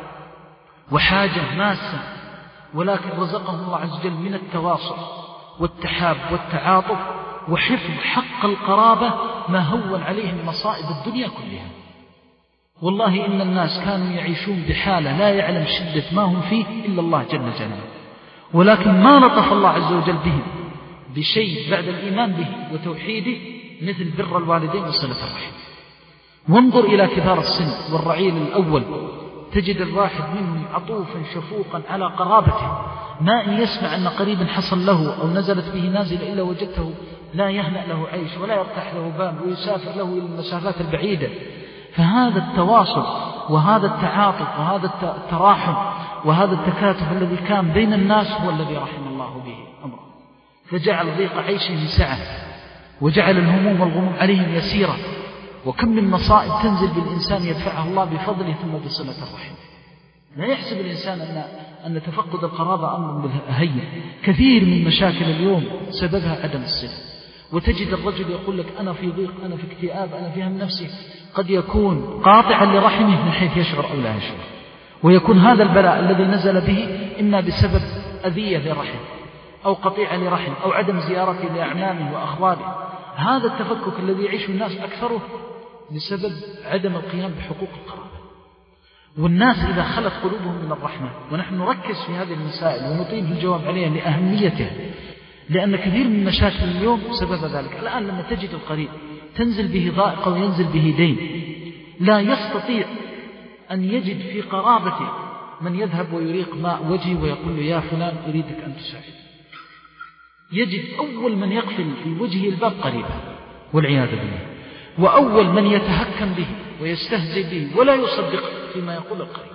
وحاجة ماسة، ولكن رزقهم الله عز وجل من التواصل والتحاب والتعاطف وحفظ حق القرابة ما هون عليهم مصائب الدنيا كلها. والله إن الناس كانوا يعيشون بحالة لا يعلم شدة ما هم فيه إلا الله جل جلاله، ولكن ما لطف الله عز وجل بهم بشيء بعد الإيمان به وتوحيده مثل بر الوالدين وصلة الرحم. وانظر إلى كبار السن والرعيل الأول، تجد الواحد منهم عطوفا شفوقا على قرابته، ما إن يسمع أن قريب حصل له أو نزلت به نازل إلا وجدته لا يهنأ له عيش ولا يرتاح له بال ويسافر له إلى المسافات البعيدة. فهذا التواصل وهذا التعاطف وهذا التراحم وهذا التكاتف الذي كان بين الناس هو الذي رحم الله به أمره، فجعل ضيق عيشهم سعة وجعل الهموم والغموم عليهم يسيرة. وكم من مصائب تنزل بالإنسان يدفعها الله بفضله ثم بصلة الرحم. لا يحسب الإنسان أن, أن تفقد القرابة أمر هين. كثير من مشاكل اليوم سببها عدم الصلة. وتجد الرجل يقول لك أنا في ضيق، أنا في اكتئاب، أنا في هم نفسي، قد يكون قاطعا لرحمه من حيث يشعر أو لا يشعر، ويكون هذا البلاء الذي نزل به إما بسبب أذية لرحم أو قطيعة لرحم أو عدم زيارته لأعمامه وأخواله. هذا التفكك الذي يعيش الناس أكثره بسبب عدم القيام بحقوق القرابة. والناس إذا خلت قلوبهم من الرحمة، ونحن نركز في هذه المسائل ونطيل الجواب عليها لأهميتها، لأن كثير من مشاكل اليوم سبب ذلك. الآن لما تجد القريب تنزل به ضائقة وينزل به دين، لا يستطيع أن يجد في قرابته من يذهب ويريق ماء وجهه ويقول له يا فلان أريدك أن تساعد. يجد أول من يقفل في وجهه الباب قريبا والعياذ بالله، وأول من يتهكم به ويستهزئ به ولا يصدق فيما يقول القريب،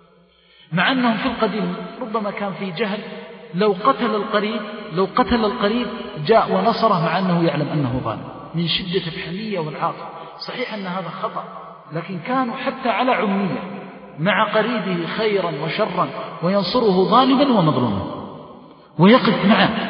مع أنهم في القديم ربما كان في جهل. لو قتل القريب لو قتل القريب جاء ونصره مع أنه يعلم أنه ظالم من شدة الحمية والعاطفة. صحيح أن هذا خطأ، لكن كانوا حتى على عمية مع قريبه خيرا وشرا وينصره ظالما ومظلوما ويقف معه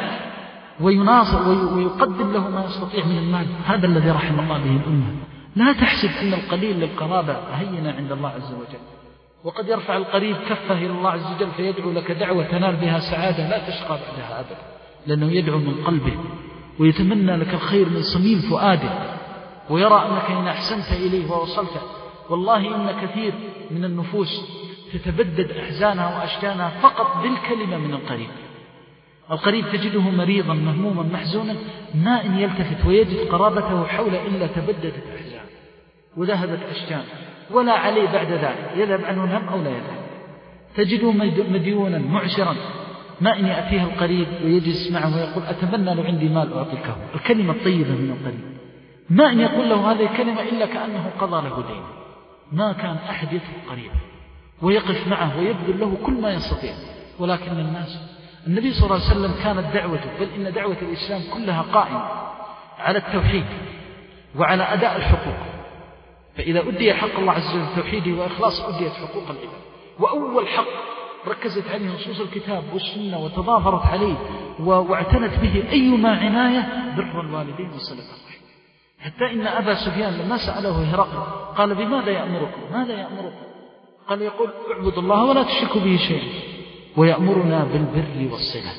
ويناصر ويقدم له ما يستطيع من المال. هذا الذي رحم الله به الأمة. لا تحسب أن القليل للقرابة هينة عند الله عز وجل، وقد يرفع القريب كفه إلى الله عز وجل فيدعو لك دعوة تنال بها سعادة لا تشقى بعدها أبدا، لأنه يدعو من قلبه ويتمنى لك الخير من صميم فؤاده، ويرى أنك إن أحسنت إليه ووصلت. والله إن كثير من النفوس تتبدد أحزانها وأشجانها فقط بالكلمة من القريب. القريب تجده مريضا مهموما محزونا، ما إن يلتفت ويجد قرابته حول إلا تبددت أحزان وذهبت أشجان، ولا عليه بعد ذلك يذهب عنه الهم أو لا يذهب. تجده مديونا معسرا، ما إن يأتيه القريب ويجلس معه ويقول أتمنى لو عندي مال أعطيكه، الكلمة الطيبة من القريب، ما إن يقول له هذه الكلمة إلا كأنه قضى له دين. ما كان أحد يترك قريبه ويقف معه ويبذل له كل ما يستطيع. ولكن الناس، النبي صلى الله عليه وسلم كانت دعوته، بل إن دعوة الإسلام كلها قائمة على التوحيد وعلى أداء الحقوق. فإذا أدي حق الله عز وجل توحيده وإخلاص أديت حقوق العباد. وأول حق ركزت عليه نصوص الكتاب والسنة وتضافرت عليه واعتنت به أيما عناية بر الوالدين وصلة الرحم. حتى إن أبا سفيان لما سأله هرقل قال بماذا يأمركم؟ ماذا يأمركم؟ قال يقول اعبدوا الله ولا تشركوا به شيئا، ويأمرنا بالبر والصلة،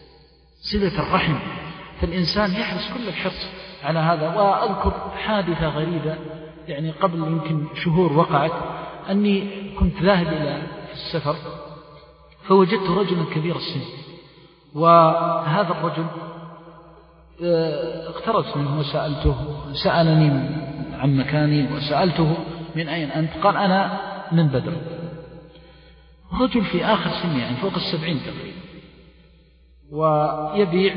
صلة الرحم. فالإنسان يحرص كل الحرص على هذا. وأذكر حادثة غريبة يعني قبل يمكن شهور وقعت، أني كنت ذاهب إلى السفر فوجدت رجلا كبير السن، وهذا الرجل اقتربت منه وسألته، سألني عن مكاني وسألته من أين أنت؟ قال أنا من بدر. رجل في آخر سنه يعني فوق السبعين تقريبا، ويبيع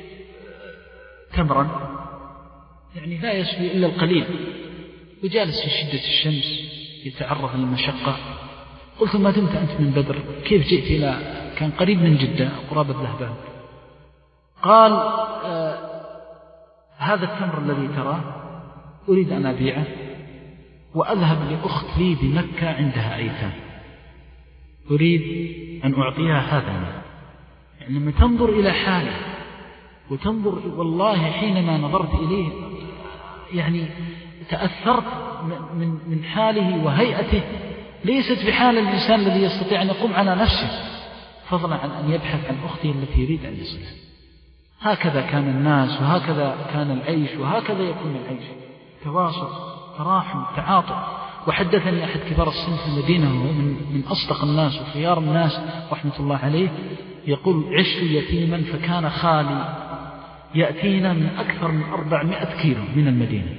تمرا يعني لا يسوي إلا القليل، وجالس في شدة الشمس يتعرض للمشقة. قلت ما دمت أنت من بدر كيف جئت إلى، كان قريب من جدة قرابة ذهبان. قال آه هذا التمر الذي تراه أريد أن أبيعه وأذهب لأخت لي بمكة عندها أيتام، أريد أن أعطيها هذا. يعني لما تنظر إلى حاله وتنظر، والله حينما نظرت إليه يعني تأثرت من من حاله وهيئته، ليست بحال الإنسان الذي يستطيع أن يقوم على نفسه، فضلا عن أن يبحث عن أخته التي يريد أن يصلها. هكذا كان الناس، وهكذا كان العيش، وهكذا يكون العيش، تواصل، تراحم، تعاطف. وحدثني أحد كبار السن في المدينة وهو من, من أصدق الناس وخيار الناس رحمة الله عليه، يقول: عشت يتيما فكان خالي يأتينا من أكثر من أربعمائة كيلو من المدينة،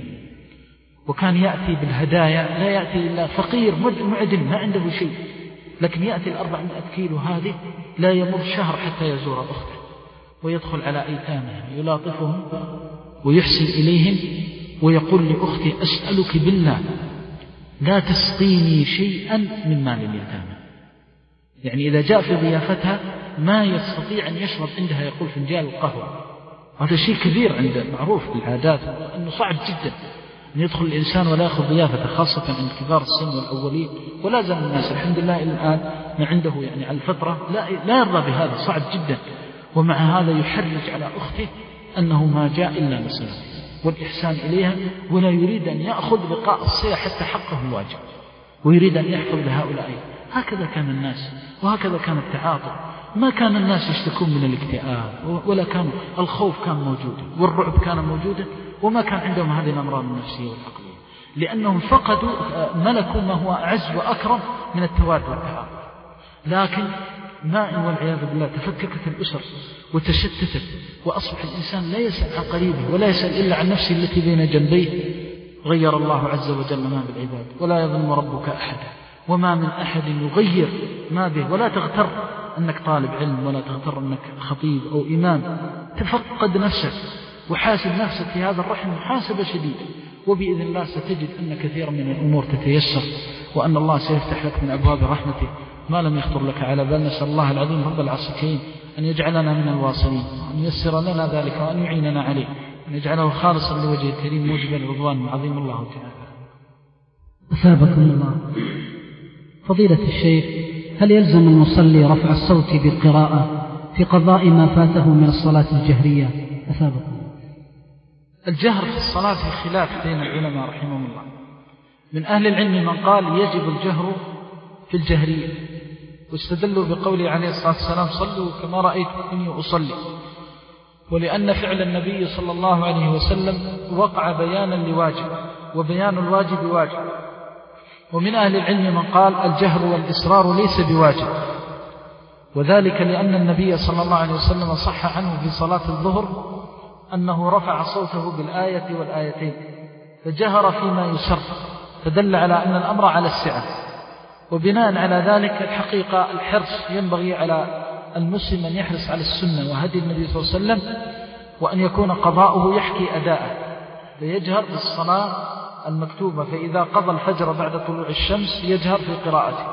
وكان يأتي بالهدايا، لا يأتي إلا فقير معدم ما عنده شيء، لكن يأتي الأربعمائة كيلو هذه لا يمر شهر حتى يزور أخته ويدخل على أيتامها يلاطفهم ويحسن إليهم، ويقول لأختي: أسألك بالله لا تسقيني شيئا من مال اليتامى. يعني إذا جاء في ضيافتها ما يستطيع أن يشرب عندها، يقول فنجان القهوة. هذا شيء كبير عند معروف بالعادات، أنه صعب جدا أن يدخل الإنسان ولا يأخذ ضيافته، خاصة عند كبار السن والأولين. ولا زال الناس الحمد لله إلى الآن ما عنده يعني على الفطرة لا, لا يرضى بهذا، صعب جدا. ومع هذا يحرج على أخته أنه ما جاء إلا مسلم والإحسان إليها، ولا يريد أن يأخذ لقاء الصلة حتى حقه الواجب، ويريد أن يحفظ لهؤلاء. هكذا كان الناس، وهكذا كان التعاطف. ما كان الناس يشتكون من الاكتئاب، ولا كان الخوف كان موجودا، والرعب كان موجودا، وما كان عندهم هذه الأمراض النفسية والعقلية، لأنهم فقدوا ملكوا ما هو أعز وأكرم من التواد والتعاطف. لكن ما والعياذ بالله تفككت الأسر وتشتتت، وأصبح الإنسان لا يسأل عن قريبه ولا يسأل إلا عن نفسه التي بين جنبيه. غير الله عز وجل ما بالعباد ولا يظلم ربك أحدا، وما من أحد يغير ما به. ولا تغتر أنك طالب علم، ولا تغتر أنك خطيب أو إمام. تفقد نفسك وحاسب نفسك في هذا الرحم محاسبة شديدة، وبإذن الله ستجد أن كثيرا من الأمور تتيسر، وأن الله سيفتح لك من أبواب رحمته ما لم يخطر لك على بال. نسأل الله العظيم رب العرش الكريم أن يجعلنا من الواصلين، وأن ييسر لنا ذلك، وأن يعيننا عليه، وأن يجعله خالصا لوجه الكريم موجبا لرضوان عظيم الله تعالى. أثابكم الله. فضيلة الشيخ، هل يلزم المصلي رفع الصوت بالقراءة في قضاء ما فاته من الصلاة الجهرية؟ أثابكم. الجهر في الصلاة في خلاف بين العلماء رحمهم الله. من أهل العلم من قال يجب الجهر في الجهرية، واستدلوا بقوله عليه الصلاة والسلام: صلوا كما رأيتموني أصلي، ولأن فعل النبي صلى الله عليه وسلم وقع بيانا لواجب، وبيان الواجب واجب. ومن أهل العلم من قال الجهر والإصرار ليس بواجب، وذلك لأن النبي صلى الله عليه وسلم صح عنه في صلاة الظهر أنه رفع صوته بالآية والآيتين فجهر فيما يسر، فدل على أن الأمر على السعة. وبناء على ذلك الحقيقة الحرص ينبغي على المسلم أن يحرص على السنة وهدي النبي صلى الله عليه وسلم، وأن يكون قضاؤه يحكي أداءه، فيجهر بالصلاة المكتوبة، فإذا قضى الفجر بعد طلوع الشمس يجهر في قراءته.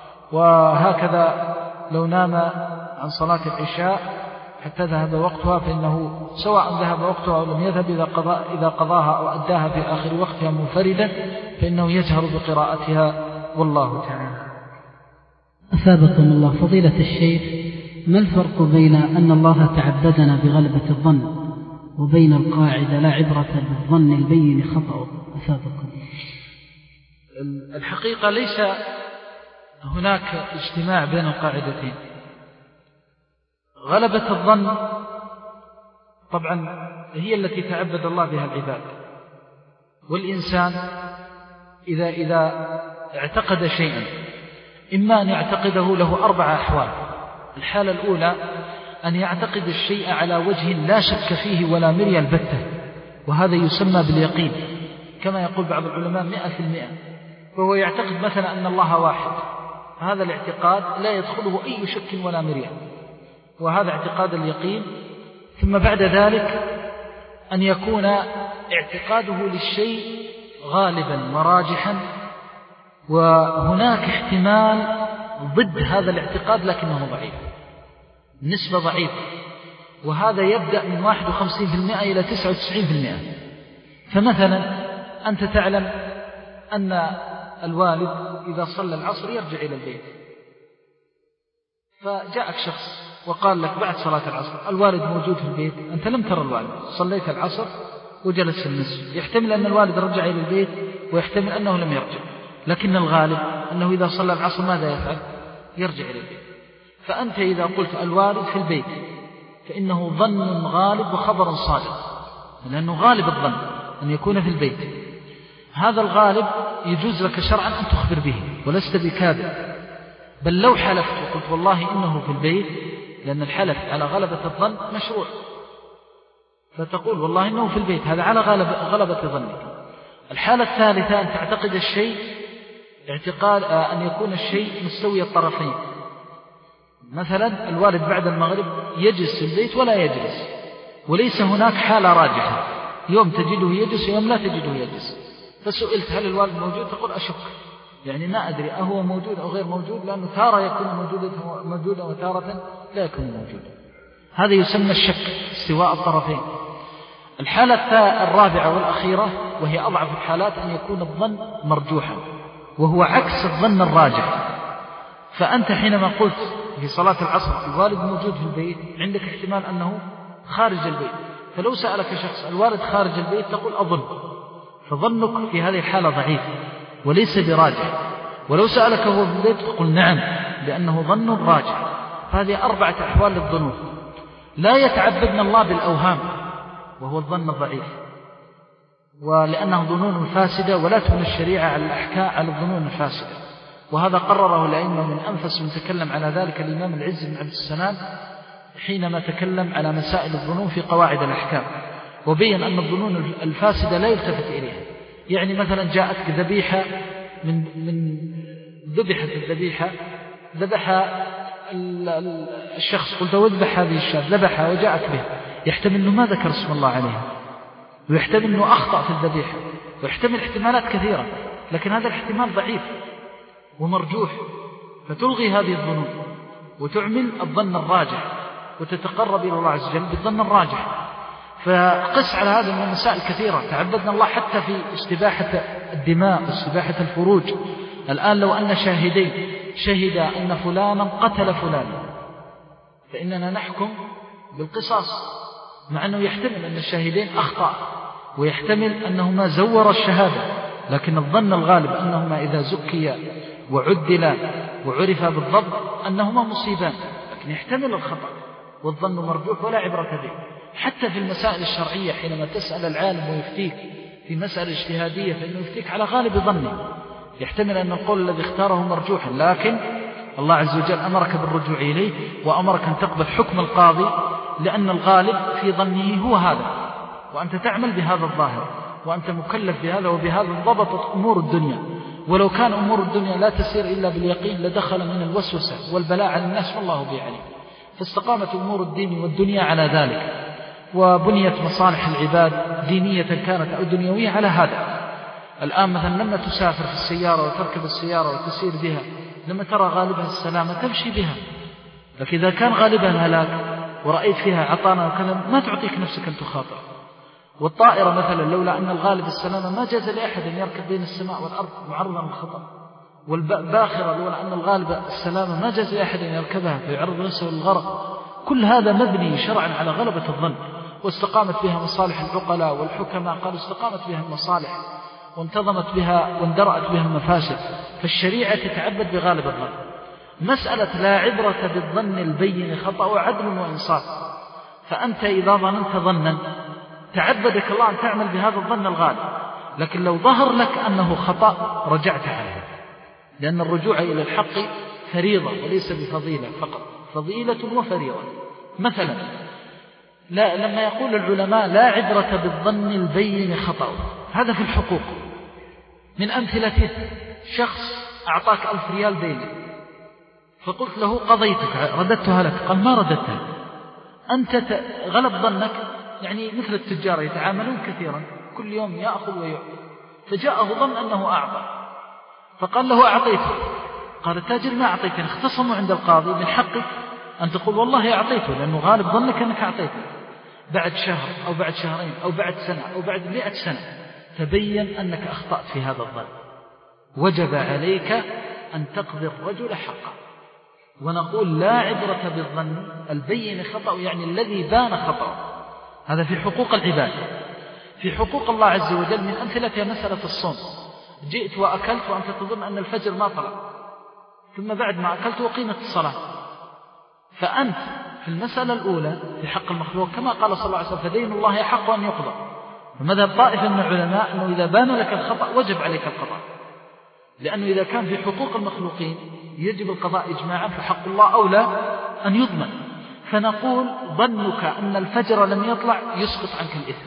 وهكذا لو نام عن صلاة العشاء حتى ذهب وقتها فإنه سواء ذهب وقتها أو لم يذهب، إذا, قضى إذا قضاها أو أداها في آخر وقتها منفردا فإنه يجهر بقراءتها، والله تعالى. أثابكم الله. فضيلة الشيخ، ما الفرق بين أن الله تعبدنا بغلبة الظن وبين القاعدة لا عبرة بالظن البين خطأ؟ أثابكم. الحقيقة ليس هناك اجتماع بين القاعدتين. غلبة الظن طبعا هي التي تعبد الله بها العباد، والإنسان إذا, إذا اعتقد شيئا إما أن يعتقده له أربع أحوال. الحالة الأولى أن يعتقد الشيء على وجه لا شك فيه ولا مريا البتة، وهذا يسمى باليقين، كما يقول بعض العلماء مئة في المئة. فهو يعتقد مثلا أن الله واحد، هذا الاعتقاد لا يدخله أي شك ولا مريا، وهذا اعتقاد اليقين. ثم بعد ذلك أن يكون اعتقاده للشيء غالبا وراجحا، وهناك احتمال ضد هذا الاعتقاد لكنه ضعيف، نسبة ضعيفة، وهذا يبدأ من واحد وخمسين بالمئة إلى تسعة وتسعين بالمئة. فمثلا أنت تعلم أن الوالد إذا صلى العصر يرجع إلى البيت، فجاءك شخص وقال لك بعد صلاة العصر الوالد موجود في البيت، أنت لم ترى الوالد، صليت العصر وجلس النصف، يحتمل أن الوالد رجع إلى البيت ويحتمل أنه لم يرجع، لكن الغالب أنه إذا صلى العصر ماذا يفعل؟ يرجع إلى البيت. فأنت إذا قلت الوالد في البيت فإنه ظن غالب وخبر صادق، لأنه غالب الظن أن يكون في البيت. هذا الغالب يجوز لك شرعا أن تخبر به ولست بكاذب، بل لو حلفت وقلت والله إنه في البيت، لأن الحلف على غلبة الظن مشروع، فتقول والله إنه في البيت، هذا على غلبة ظنك. الحالة الثالثة أن تعتقد الشيء اعتقاد أن يكون الشيء مستوي الطرفين، مثلا الوالد بعد المغرب يجلس في البيت ولا يجلس، وليس هناك حالة راجحة، يوم تجده يجلس ويوم لا تجده يجلس، فسئلت هل الوالد موجود؟ تقول أشك، يعني ما أدري أهو موجود أو غير موجود، لأنه تارة يكون موجودا وتارة لا يكون موجودا. هذا يسمى الشك، استواء الطرفين. الحالة الرابعة والأخيرة وهي أضعف الحالات أن يكون الظن مرجوحا، وهو عكس الظن الراجح. فأنت حينما قلت في صلاة العصر الوالد موجود في البيت، عندك احتمال أنه خارج البيت، فلو سألك شخص الوالد خارج البيت تقول أظن، فظنك في هذه الحالة ضعيف وليس براجح. ولو سألك هو في البيت تقول نعم، لأنه ظن راجح. فهذه أربعة أحوال للظنون. لا يتعبدنا الله بالأوهام وهو الظن الضعيف، ولأنه ظنون فاسدة، ولا تبنى الشريعة على الأحكام على الظنون الفاسدة. وهذا قرره الأئمة، من أنفس من تكلم على ذلك الإمام العز بن عبد السلام حينما تكلم على مسائل الظنون في قواعد الأحكام، وبين أن الظنون الفاسدة لا يلتفت إليها. يعني مثلا جاءتك ذبيحة من من ذبحت الذبيحة ذبح الشخص، قلت واذبح هذه الشاة، ذبحها وجاءك بها، يحتمل أنه ما ذكر اسم الله عليها، ويحتمل أنه أخطأ في الذبيحة، ويحتمل احتمالات كثيرة، لكن هذا الاحتمال ضعيف ومرجوح، فتلغي هذه الظنون وتعمل الظن الراجح وتتقرب إلى الله عز وجل بالظن الراجح. فقس على هذا من مسائل كثيرة. تعبدنا الله حتى في استباحة الدماء واستباحة الفروج. الآن لو أن شاهدين شهدا أن فلانا قتل فلانا فإننا نحكم بالقصاص، مع أنه يحتمل أن الشاهدين أخطأ ويحتمل أنهما زور الشهادة، لكن الظن الغالب أنهما إذا زكيا وعدلا وعرفا بالضبط أنهما مصيبان، لكن يحتمل الخطأ، والظن مرجوح ولا عبرة به. حتى في المسائل الشرعية حينما تسأل العالم ويفتيك في مسألة اجتهادية فإنه يفتيك على غالب ظنه، يحتمل أن القول الذي اختاره مرجوحا، لكن الله عز وجل أمرك بالرجوع إليه وأمرك أن تقبل حكم القاضي، لأن الغالب في ظنه هو هذا، وأنت تعمل بهذا الظاهر، وأنت مكلف بهذا، وبهذا ضبطت أمور الدنيا. ولو كان أمور الدنيا لا تسير إلا باليقين لدخل من الوسوسة والبلاء على الناس والله به عليم. فاستقامت أمور الدين والدنيا على ذلك، وبنيت مصالح العباد دينية كانت أو دنيوية على هذا. الآن مثلا لما تسافر في السيارة وتركب السيارة وتسير بها، لما ترى غالبها السلامة تمشي بها، لكن إذا كان غالبها الهلاك ورأيت فيها عطانا وكذا ما تعطيك نفسك أن تخاطر. والطائرة مثلا لولا أن الغالب السلامة ما جاز لأحد أن يركب بين السماء والأرض معرضا للخطر. والباخرة لولا أن الغالب السلامة ما جاز لأحد أن يركبها فيعرض نفسه للغرق. كل هذا مبني شرعا على غلبة الظن، واستقامت بها مصالح العقلاء والحكماء، قالوا استقامت بها المصالح وانتظمت بها واندرأت بها المفاسد. فالشريعة تتعبد بغالب الظن. مسألة لا عبرة بالظن البين خطأ وعدل وإنصاف. فأنت إذا ظننت ظنا تعبدك الله أن تعمل بهذا الظن الغالب، لكن لو ظهر لك أنه خطأ رجعت عنه، لأن الرجوع إلى الحق فريضة وليس بفضيلة فقط، فضيلة وفريضة. مثلا لا لما يقول العلماء لا عبرة بالظن البين خطأ، هذا في الحقوق. من أمثلته شخص أعطاك ألف ريال دين، فقلت له قضيتك رددتها لك، قال ما رددتها، أنت غلب ظنك، يعني مثل التجار يتعاملون كثيرا كل يوم يأخذ ويعطي، فجاءه ظن أنه أعطى فقال له أعطيته، قال التاجر ما أعطيتني. اختصموا عند القاضي، من حقك أن تقول والله أعطيته، لأنه غالب ظنك أنك أعطيته. بعد شهر أو بعد شهرين أو بعد سنة أو بعد مئة سنة تبين أنك أخطأت في هذا الظن، وجب عليك أن تقضي الرجل حقه. ونقول لا عبرة بالظن البين خطأ، يعني الذي بان خطأ. هذا في حقوق العباد. في حقوق الله عز وجل من أمثلة مسألة الصوم. جئت وأكلت وأنت تظن أن الفجر ما طلع، ثم بعد ما أكلت وقيمت الصلاة، فأنت في المسألة الأولى في حق المخلوق كما قال صلى الله عليه وسلم فدين الله يحق أن يقضى. ومذهب طائفة من العلماء أنه إذا بان لك الخطأ وجب عليك القضاء، لأنه إذا كان في حقوق المخلوقين يجب القضاء إجماعا، فحق الله أولى أن يضمن. فنقول ظنك أن الفجر لم يطلع يسقط عنك الإثم،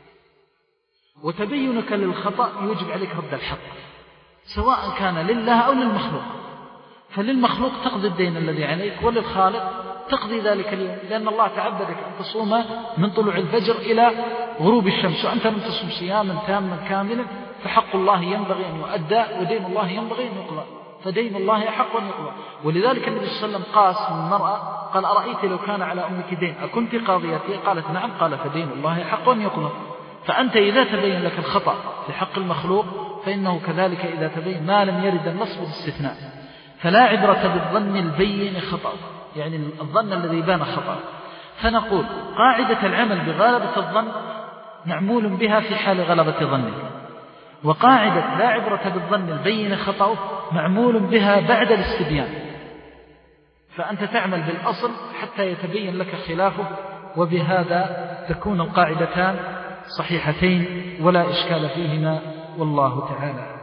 وتبينك للخطأ يوجب عليك رد الحق سواء كان لله أو للمخلوق. فللمخلوق تقضي الدين الذي عليك، وللخالق تقضي ذلك اليوم، لأن الله تعبدك أن تصوم من طلوع الفجر إلى غروب الشمس، وأنت لم تصوم صياما تاما كاملا، فحق الله ينبغي أن يؤدى ودين الله ينبغي أن يقضى، فدين الله يحق أن يقضى. ولذلك النبي صلى الله عليه وسلم قاس من المرأة قال أرأيت لو كان على أمك دين أكنت قاضيتي؟ قالت نعم. قال فدين الله يحق أن يقضى. فأنت إذا تبين لك الخطأ في حق المخلوق فإنه كذلك إذا تبين ما لم يرد النص بالاستثناء. فلا عبرة بالظن البين خطأ، يعني الظن الذي بان خطأ. فنقول قاعدة العمل بغلبة الظن معمول بها في حال غلبة ظنك، وقاعدة لا عبرة بالظن البين خطأ معمول بها بعد الاستبيان. فأنت تعمل بالأصل حتى يتبين لك خلافه، وبهذا تكون القاعدتان صحيحتين ولا إشكال فيهما، والله تعالى.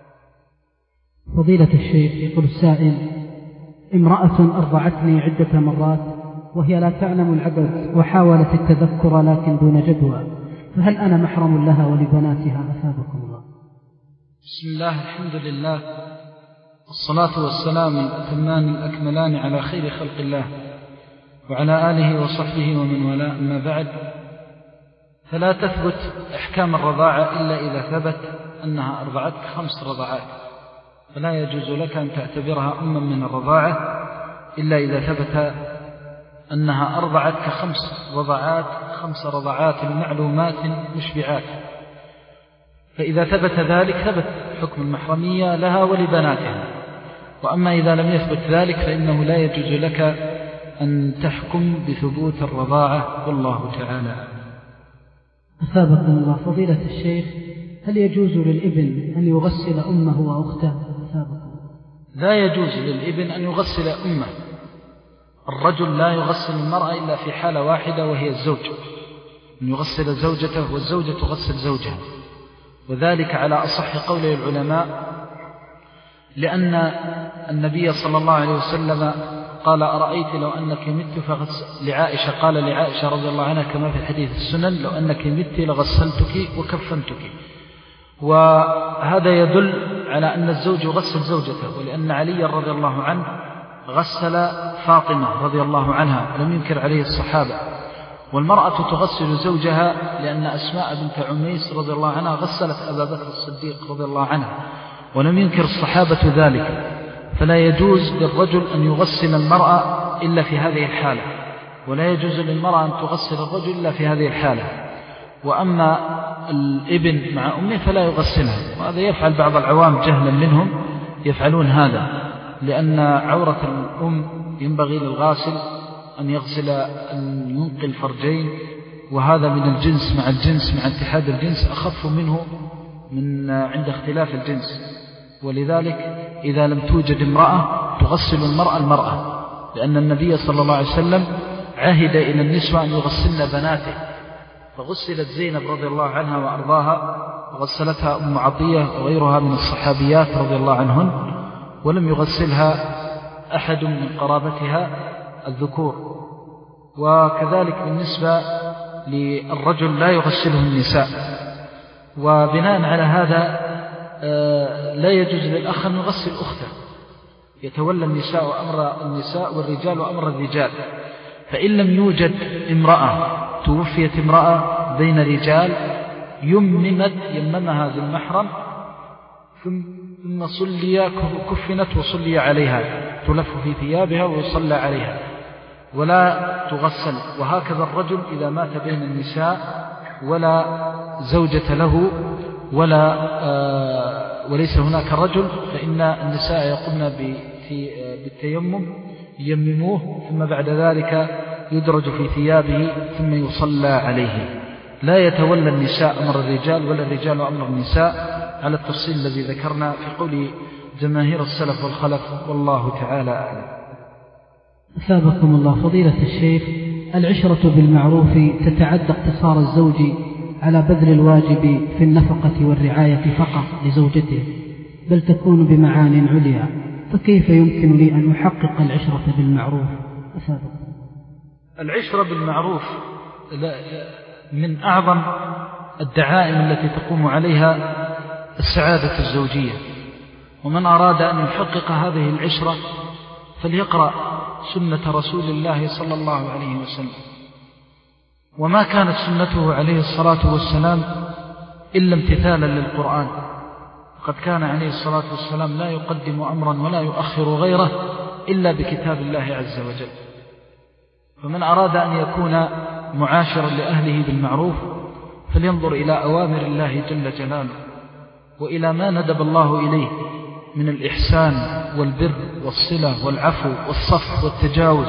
فضيلة الشيخ، يقول السائل: امرأة أرضعتني عدة مرات وهي لا تعلم العبث وحاولت التذكر لكن دون جدوى، فهل أنا محرم لها ولبناتها؟ أثابكم الله. بسم الله، الحمد لله، والصلاة والسلام الأتمان الأكملان على خير خلق الله وعلى آله وصحبه ومن والاه، أما بعد، فلا تثبت أحكام الرضاعة إلا إذا ثبت أنها أرضعتك خمس رضعات، فلا يجوز لك أن تعتبرها أما من الرضاعة إلا إذا ثبت أنها أرضعتك خمس رضعات خمس رضعات المعلومات مشبعات. فإذا ثبت ذلك ثبت حكم المحرمية لها ولبناتها. وأما إذا لم يثبت ذلك فإنه لا يجوز لك أن تحكم بثبوت الرضاعة، والله تعالى. أثابكم الله. فضيلة الشيخ، هل يجوز للابن أن يغسل أمه وأخته؟ أثابكم. لا يجوز للابن أن يغسل أمه. الرجل لا يغسل المرأة إلا في حالة واحدة وهي الزوج، أن يغسل زوجته والزوجة تغسل زوجها، وذلك على أصح قول العلماء، لأن النبي صلى الله عليه وسلم قال أرأيت لو أنك مت فغسل لعائشة قال لعائشة رضي الله عنها كما في حديث السنن: لو أنك مت لغسلتك وكفنتك. وهذا يدل على أن الزوج يغسل زوجته، ولأن علي رضي الله عنه غسل فاطمة رضي الله عنها ولم ينكر عليه الصحابة. والمرأة تغسل زوجها لأن أسماء بنت عميس رضي الله عنها غسلت أبا بكر الصديق رضي الله عنه ولم ينكر الصحابة ذلك. فلا يجوز للرجل أن يغسل المرأة إلا في هذه الحالة، ولا يجوز للمرأة أن تغسل الرجل إلا في هذه الحالة. وأما الابن مع أمه فلا يغسلها، وهذا يفعل بعض العوام جهلا منهم يفعلون هذا، لأن عورة الأم ينبغي للغاسل أن يغسل أن ينقل فرجين، وهذا من الجنس مع الجنس مع اتحاد الجنس أخف منه من عند اختلاف الجنس. ولذلك إذا لم توجد امرأة تغسل المرأة المرأة، لأن النبي صلى الله عليه وسلم عهد إلى النسوة أن يغسلن بناته، فغسلت زينب رضي الله عنها وأرضاها، وغسلتها أم عطية وغيرها من الصحابيات رضي الله عنهن، ولم يغسلها أحد من قرابتها الذكور. وكذلك بالنسبة للرجل لا يغسله النساء. وبناء على هذا لا يجوز للأخ أن يغسل أخته، يتولى النساء أمر النساء والرجال أمر الرجال. فإن لم يوجد امرأة، توفيت امرأة بين رجال، يممت يممها ذو المحرم ثم صلي كفنت وصلي عليها، تلف في ثيابها ويصلى عليها ولا تغسل. وهكذا الرجل إذا مات بين النساء ولا زوجة له ولا آه وليس هناك رجل، فإن النساء يقومن بالتيمم يمموه، ثم بعد ذلك يدرج في ثيابه ثم يصلى عليه. لا يتولى النساء أمر الرجال ولا الرجال أمر النساء على التفصيل الذي ذكرنا في قول جماهير السلف والخلف، والله تعالى أعلم. أثابكم الله فضيلة الشيخ، العشرة بالمعروف تتعدى اقتصار الزوج على بذل الواجب في النفقة والرعاية فقط لزوجته، بل تكون بمعان عليا، فكيف يمكن لي أن أحقق العشرة بالمعروف؟ أثابكم. العشرة بالمعروف من أعظم الدعائم التي تقوم عليها السعادة الزوجية، ومن أراد أن يحقق هذه العشرة فليقرأ سنة رسول الله صلى الله عليه وسلم، وما كانت سنته عليه الصلاة والسلام إلا امتثالا للقرآن، قد كان عليه الصلاة والسلام لا يقدم أمرا ولا يؤخر غيره إلا بكتاب الله عز وجل. فمن أراد أن يكون معاشرا لأهله بالمعروف فلينظر إلى أوامر الله جل جلاله وإلى ما ندب الله إليه من الإحسان والبر والصلة والعفو والصفح والتجاوز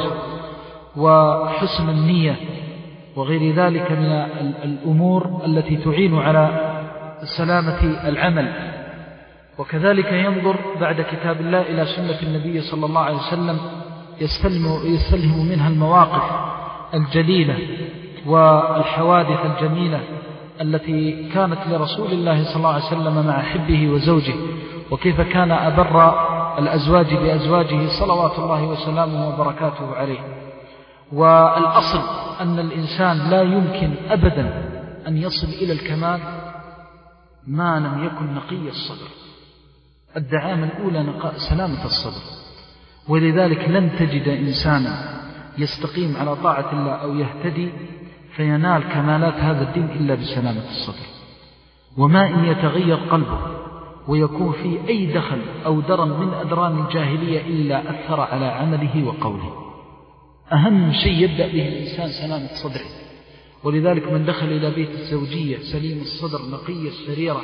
وحسن النية وغير ذلك من الأمور التي تعين على سلامة العمل. وكذلك ينظر بعد كتاب الله إلى سنة النبي صلى الله عليه وسلم يستلم, يستلهم منها المواقف الجليلة والحوادث الجميلة التي كانت لرسول الله صلى الله عليه وسلم مع حبه وزوجه، وكيف كان أبر الأزواج بأزواجه صلوات الله وسلامه وبركاته عليه. والأصل أن الإنسان لا يمكن أبدا أن يصل إلى الكمال ما لم يكن نقي الصدر. الدعامة الأولى نقاء سلامة الصدر، ولذلك لن تجد إنسانا يستقيم على طاعة الله أو يهتدي فينال كمالات هذا الدين إلا بسلامة الصدر. وما إن يتغير قلبه ويكون فيه أي دخل أو درن من أدران الجاهلية إلا أثر على عمله وقوله. أهم شيء يبدأ به الإنسان سلامة صدره، ولذلك من دخل إلى بيت الزوجية سليم الصدر نقي السريرة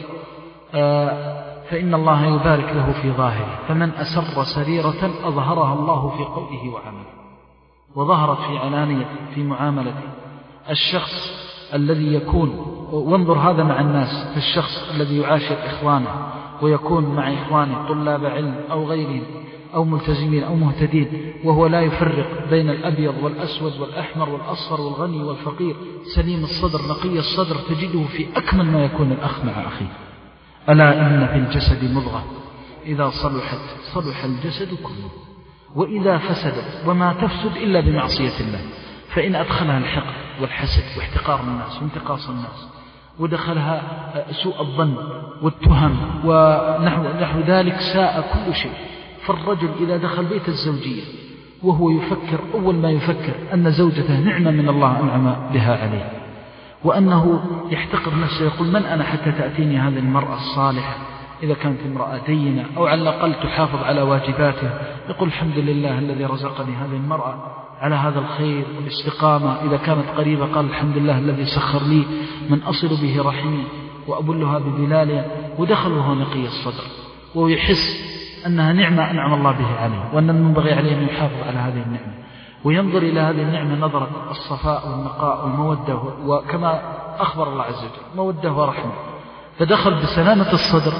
فإن الله يبارك له في ظاهره. فمن أسر سريرة أظهرها الله في قوله وعمله، وظهرت في علانية في معاملته. الشخص الذي يكون، وانظر هذا مع الناس، في الشخص الذي يعاشر إخوانه ويكون مع إخوانه طلاب علم أو غيرهم أو ملتزمين أو مهتدين وهو لا يفرق بين الأبيض والأسود والأحمر والأصفر والغني والفقير، سليم الصدر نقي الصدر، تجده في أكمل ما يكون الأخ مع أخيه. ألا إن في الجسد مضغة إذا صلحت صلح الجسد كله وإذا فسدت وما تفسد إلا بمعصية الله، فإن أدخلها الحقد والحسد واحتقار الناس وانتقاص الناس، ودخلها سوء الظن والتهم ونحو نحو ذلك، ساء كل شيء. فالرجل إذا دخل بيت الزوجية وهو يفكر أول ما يفكر أن زوجته نعمة من الله أنعم بها عليه، وأنه يحتقر نفسه، يقول من أنا حتى تأتيني هذه المرأة الصالحة إذا كانت امرأة دينة أو على الأقل تحافظ على واجباتها. يقول الحمد لله الذي رزقني هذه المرأة على هذا الخير والاستقامة. إذا كانت قريبة قال الحمد لله الذي سخر لي من أصل به رحمي وأبلها ببلالها. ودخل وهو نقي الصدر ويحس أنها نعمة أنعم الله به عليه، وأن المنبغي عليه أن يحافظ على هذه النعمة، وينظر إلى هذه النعمة نظرة الصفاء والنقاء والمودة، وكما أخبر الله عز وجل مودة ورحمة. فدخل بسلامة الصدر،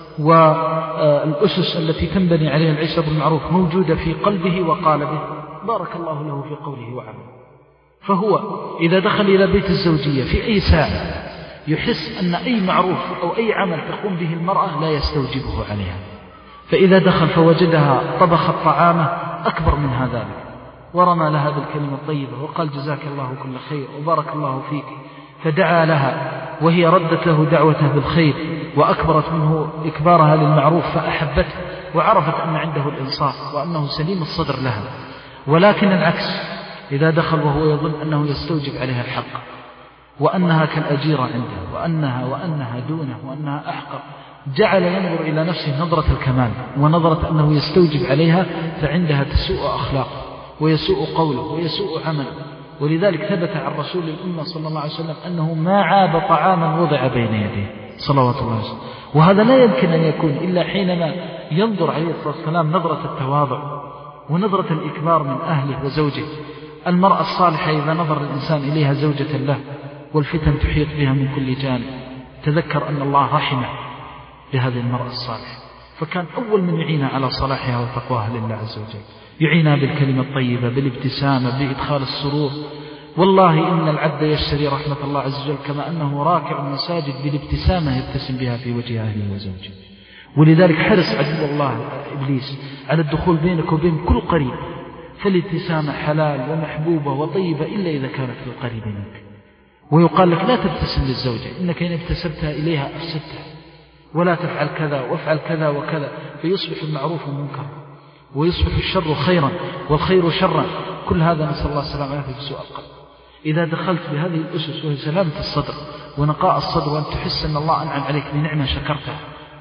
والأسس التي تنبني عليها العشرة بالمعروف موجودة في قلبه وقالبه، بارك الله له في قوله وعمله. فهو إذا دخل إلى بيت الزوجية في أي ساعة يحس أن أي معروف أو أي عمل تقوم به المرأة لا يستوجبه عليها، فإذا دخل فوجدها طبخت طعامه أكبر من هذا ورمى لها بالكلمة الطيبة وقال جزاك الله كل خير وبارك الله فيك، فدعا لها وهي ردت له دعوته بالخير وأكبرت منه إكبارها للمعروف فأحبته وعرفت أن عنده الإنصاف وأنه سليم الصدر لها. ولكن العكس، إذا دخل وهو يظن أنه يستوجب عليها الحق وأنها كالأجيرة عنده وأنها وأنها دونه وأنها أحقر، جعل ينظر إلى نفسه نظرة الكمال ونظرة أنه يستوجب عليها، فعندها تسوء أخلاق ويسوء قوله ويسوء عمله. ولذلك ثبت عن رسول الأمة صلى الله عليه وسلم أنه ما عاب طعاما وضع بين يديه صلوات الله عليه وسلم. وهذا لا يمكن أن يكون إلا حينما ينظر عليه الصلاة والسلام نظرة التواضع ونظرة الإكبار من أهله وزوجه. المرأة الصالحة إذا نظر الإنسان إليها زوجة له والفتن تحيط بها من كل جانب. تذكر أن الله رحمه لهذه المرأة الصالحة، فكان أول من يعينها على صلاحها وتقواها لله عز وجل، يعينها بالكلمة الطيبة، بالابتسامة، بإدخال السرور. والله إن العبد يشتري رحمة الله عز وجل كما أنه راكع المساجد بالابتسامة يبتسم بها في وجه أهله وزوجه. ولذلك حرص عدو الله إبليس على الدخول بينك وبين كل قريب، فالابتسامة حلال ومحبوبة وطيبة إلا إذا كانت في القريب منك. ويقال لك لا تبتسم للزوجة، إنك إن ابتسمتها إليها أفسدتها، ولا تفعل كذا وافعل كذا وكذا، فيصبح المعروف منكرا ويصبح الشر خيرا والخير شرا. كل هذا نسأل الله السلامة والعافية في سوء القلب. إذا دخلت بهذه الأسس وهي سلامة الصدر ونقاء الصدر، وأن تحس أن الله أنعم عليك بنعمة شكرتها.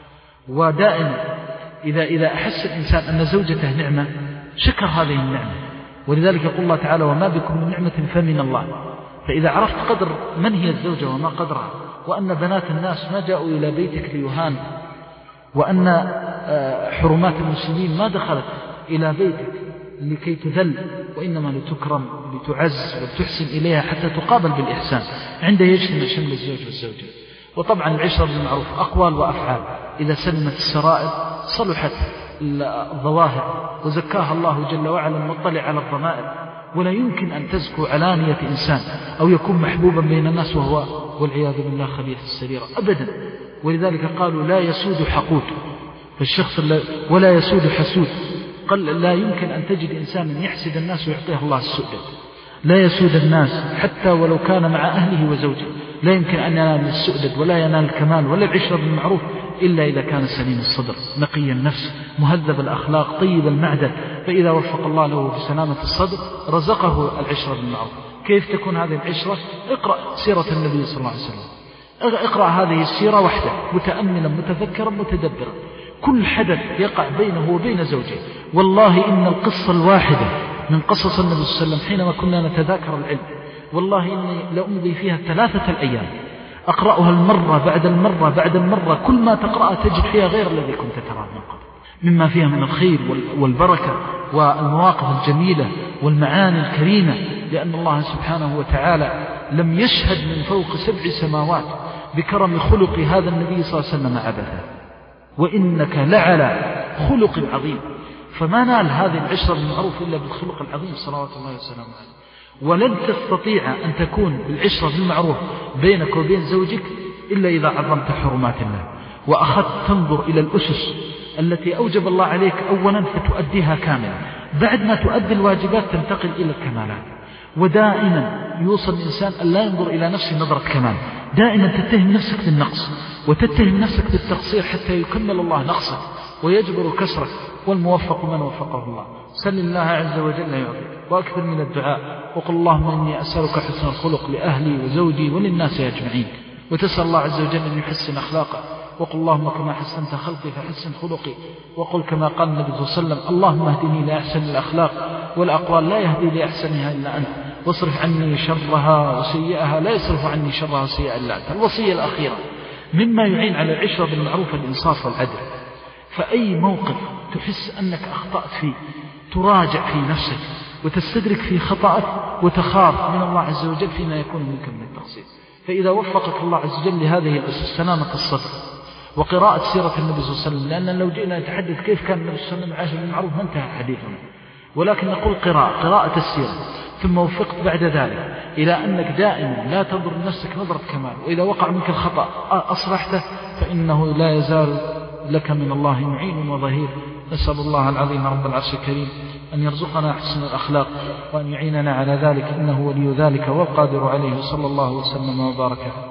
ودائما إذا إذا أحس الإنسان أن زوجته نعمة شكر هذه النعمة. ولذلك يقول الله تعالى: وما بكم من نعمة فمن الله. فإذا عرفت قدر من هي الزوجة وما قدرها، وأن بنات الناس ما جاءوا إلى بيتك ليهان، وأن حرمات المسلمين ما دخلت إلى بيتك لكي تذل، وإنما لتكرم لتعز وتحسن إليها حتى تقابل بالإحسان، عنده يجتمع شمل الزوج والزوجة. وطبعا العشرة بالمعروف أقوال وأفعال. إذا سلمت السرائر صلحت الظواهر وزكاها الله جل وعلا المطلع على الضمائر. ولا يمكن أن تزكو علانية إنسان أو يكون محبوبا بين الناس وهو والعياذ بالله خبيث السريرة أبدا. ولذلك قالوا: لا يسود حقود، فالشخص ولا يسود حسود. قال لا يمكن أن تجد إنسانا يحسد الناس ويعطيه الله السؤدد. لا يسود الناس حتى ولو كان مع أهله وزوجه، لا يمكن أن ينال السؤدد ولا ينال الكمال ولا العشرة بالمعروف إلا إذا كان سليم الصدر نقي النفس مهذب الأخلاق طيب المعدن. فإذا وفق الله له في سلامة الصدر رزقه العشرة بالمعروف. كيف تكون هذه العشرة؟ اقرأ سيرة النبي صلى الله عليه وسلم، اقرأ هذه السيرة وحده متأملا متفكرا متدبرا. كل حدث يقع بينه وبين زوجه، والله إن القصة الواحدة من قصص النبي صلى الله عليه وسلم حينما كنا نتذاكر العلم، والله إني لأمضي فيها ثلاثة الأيام أقرأها المرة بعد المرة بعد المرة. كل ما تقرأها تجد فيها غير الذي كنت تراه من قبل، مما فيها من الخير والبركة والمواقف الجميلة والمعاني الكريمة. لأن الله سبحانه وتعالى لم يشهد من فوق سبع سماوات بكرم خلق هذا النبي صلى الله عليه وسلم عبثا، وإنك لعلى خلق عظيم. فما نال هذه العشرة بالمعروف إلا بالخلق العظيم صلوات الله وسلامه عليه. ولن تستطيع أن تكون بالعشرة بالمعروف بينك وبين زوجك إلا إذا عظمت حرمات الله وأخذت تنظر إلى الأسس التي أوجب الله عليك أولا فتؤديها كاملا. بعد ما تؤدي الواجبات تنتقل إلى الكمالات. ودائما يوصل الإنسان أن لا ينظر إلى نفسه نظرة كمال، دائما تتهم نفسك بالنقص وتتهم نفسك بالتقصير حتى يكمل الله نقصك ويجبر كسرك. والموفق من وفقه الله. سل الله عز وجل يعطيك، وأكثر من الدعاء، وقل اللهم إني أسألك حسن الخلق لأهلي وزوجي وللناس أجمعين، وتسأل الله عز وجل أن يحسن أخلاقه. وقل اللهم كما حسنت خلقي فحسن خلقي. وقل كما قال النبي صلى الله عليه وسلم: اللهم اهدني لأحسن الأخلاق والأقوال لا يهدي لأحسنها إلا أنت، واصرف عني شرها وسيئها لا يصرف عني شرها وسيئها إلا أنت. الوصية الأخيرة مما يعين على العشرة بالمعروف الإنصاف والعدل. فأي موقف تحس أنك أخطأت فيه تراجع في نفسك وتستدرك في خطأك وتخاف من الله عز وجل فيما يكون منك من التقصير. فإذا وفقك الله عز وجل لهذه الأسس سلامة الصدر وقراءة سيرة النبي صلى الله عليه وسلم، لأن لو جئنا نتحدث كيف كان النبي صلى الله عليه وسلم عاش بالمعروف ما انتهى حديثنا، ولكن نقول قراءة قراءة السيرة. ثم وفقت بعد ذلك إلى أنك دائما لا تنظر لنفسك نظرة كمال، وإذا وقع منك الخطأ أصلحته فإنه لا يزال لك من الله معين وظهير. نسأل الله العظيم رب العرش الكريم أن يرزقنا حسن الأخلاق وأن يعيننا على ذلك، إنه ولي ذلك والقادر عليه. صلى الله وسلم وبارك.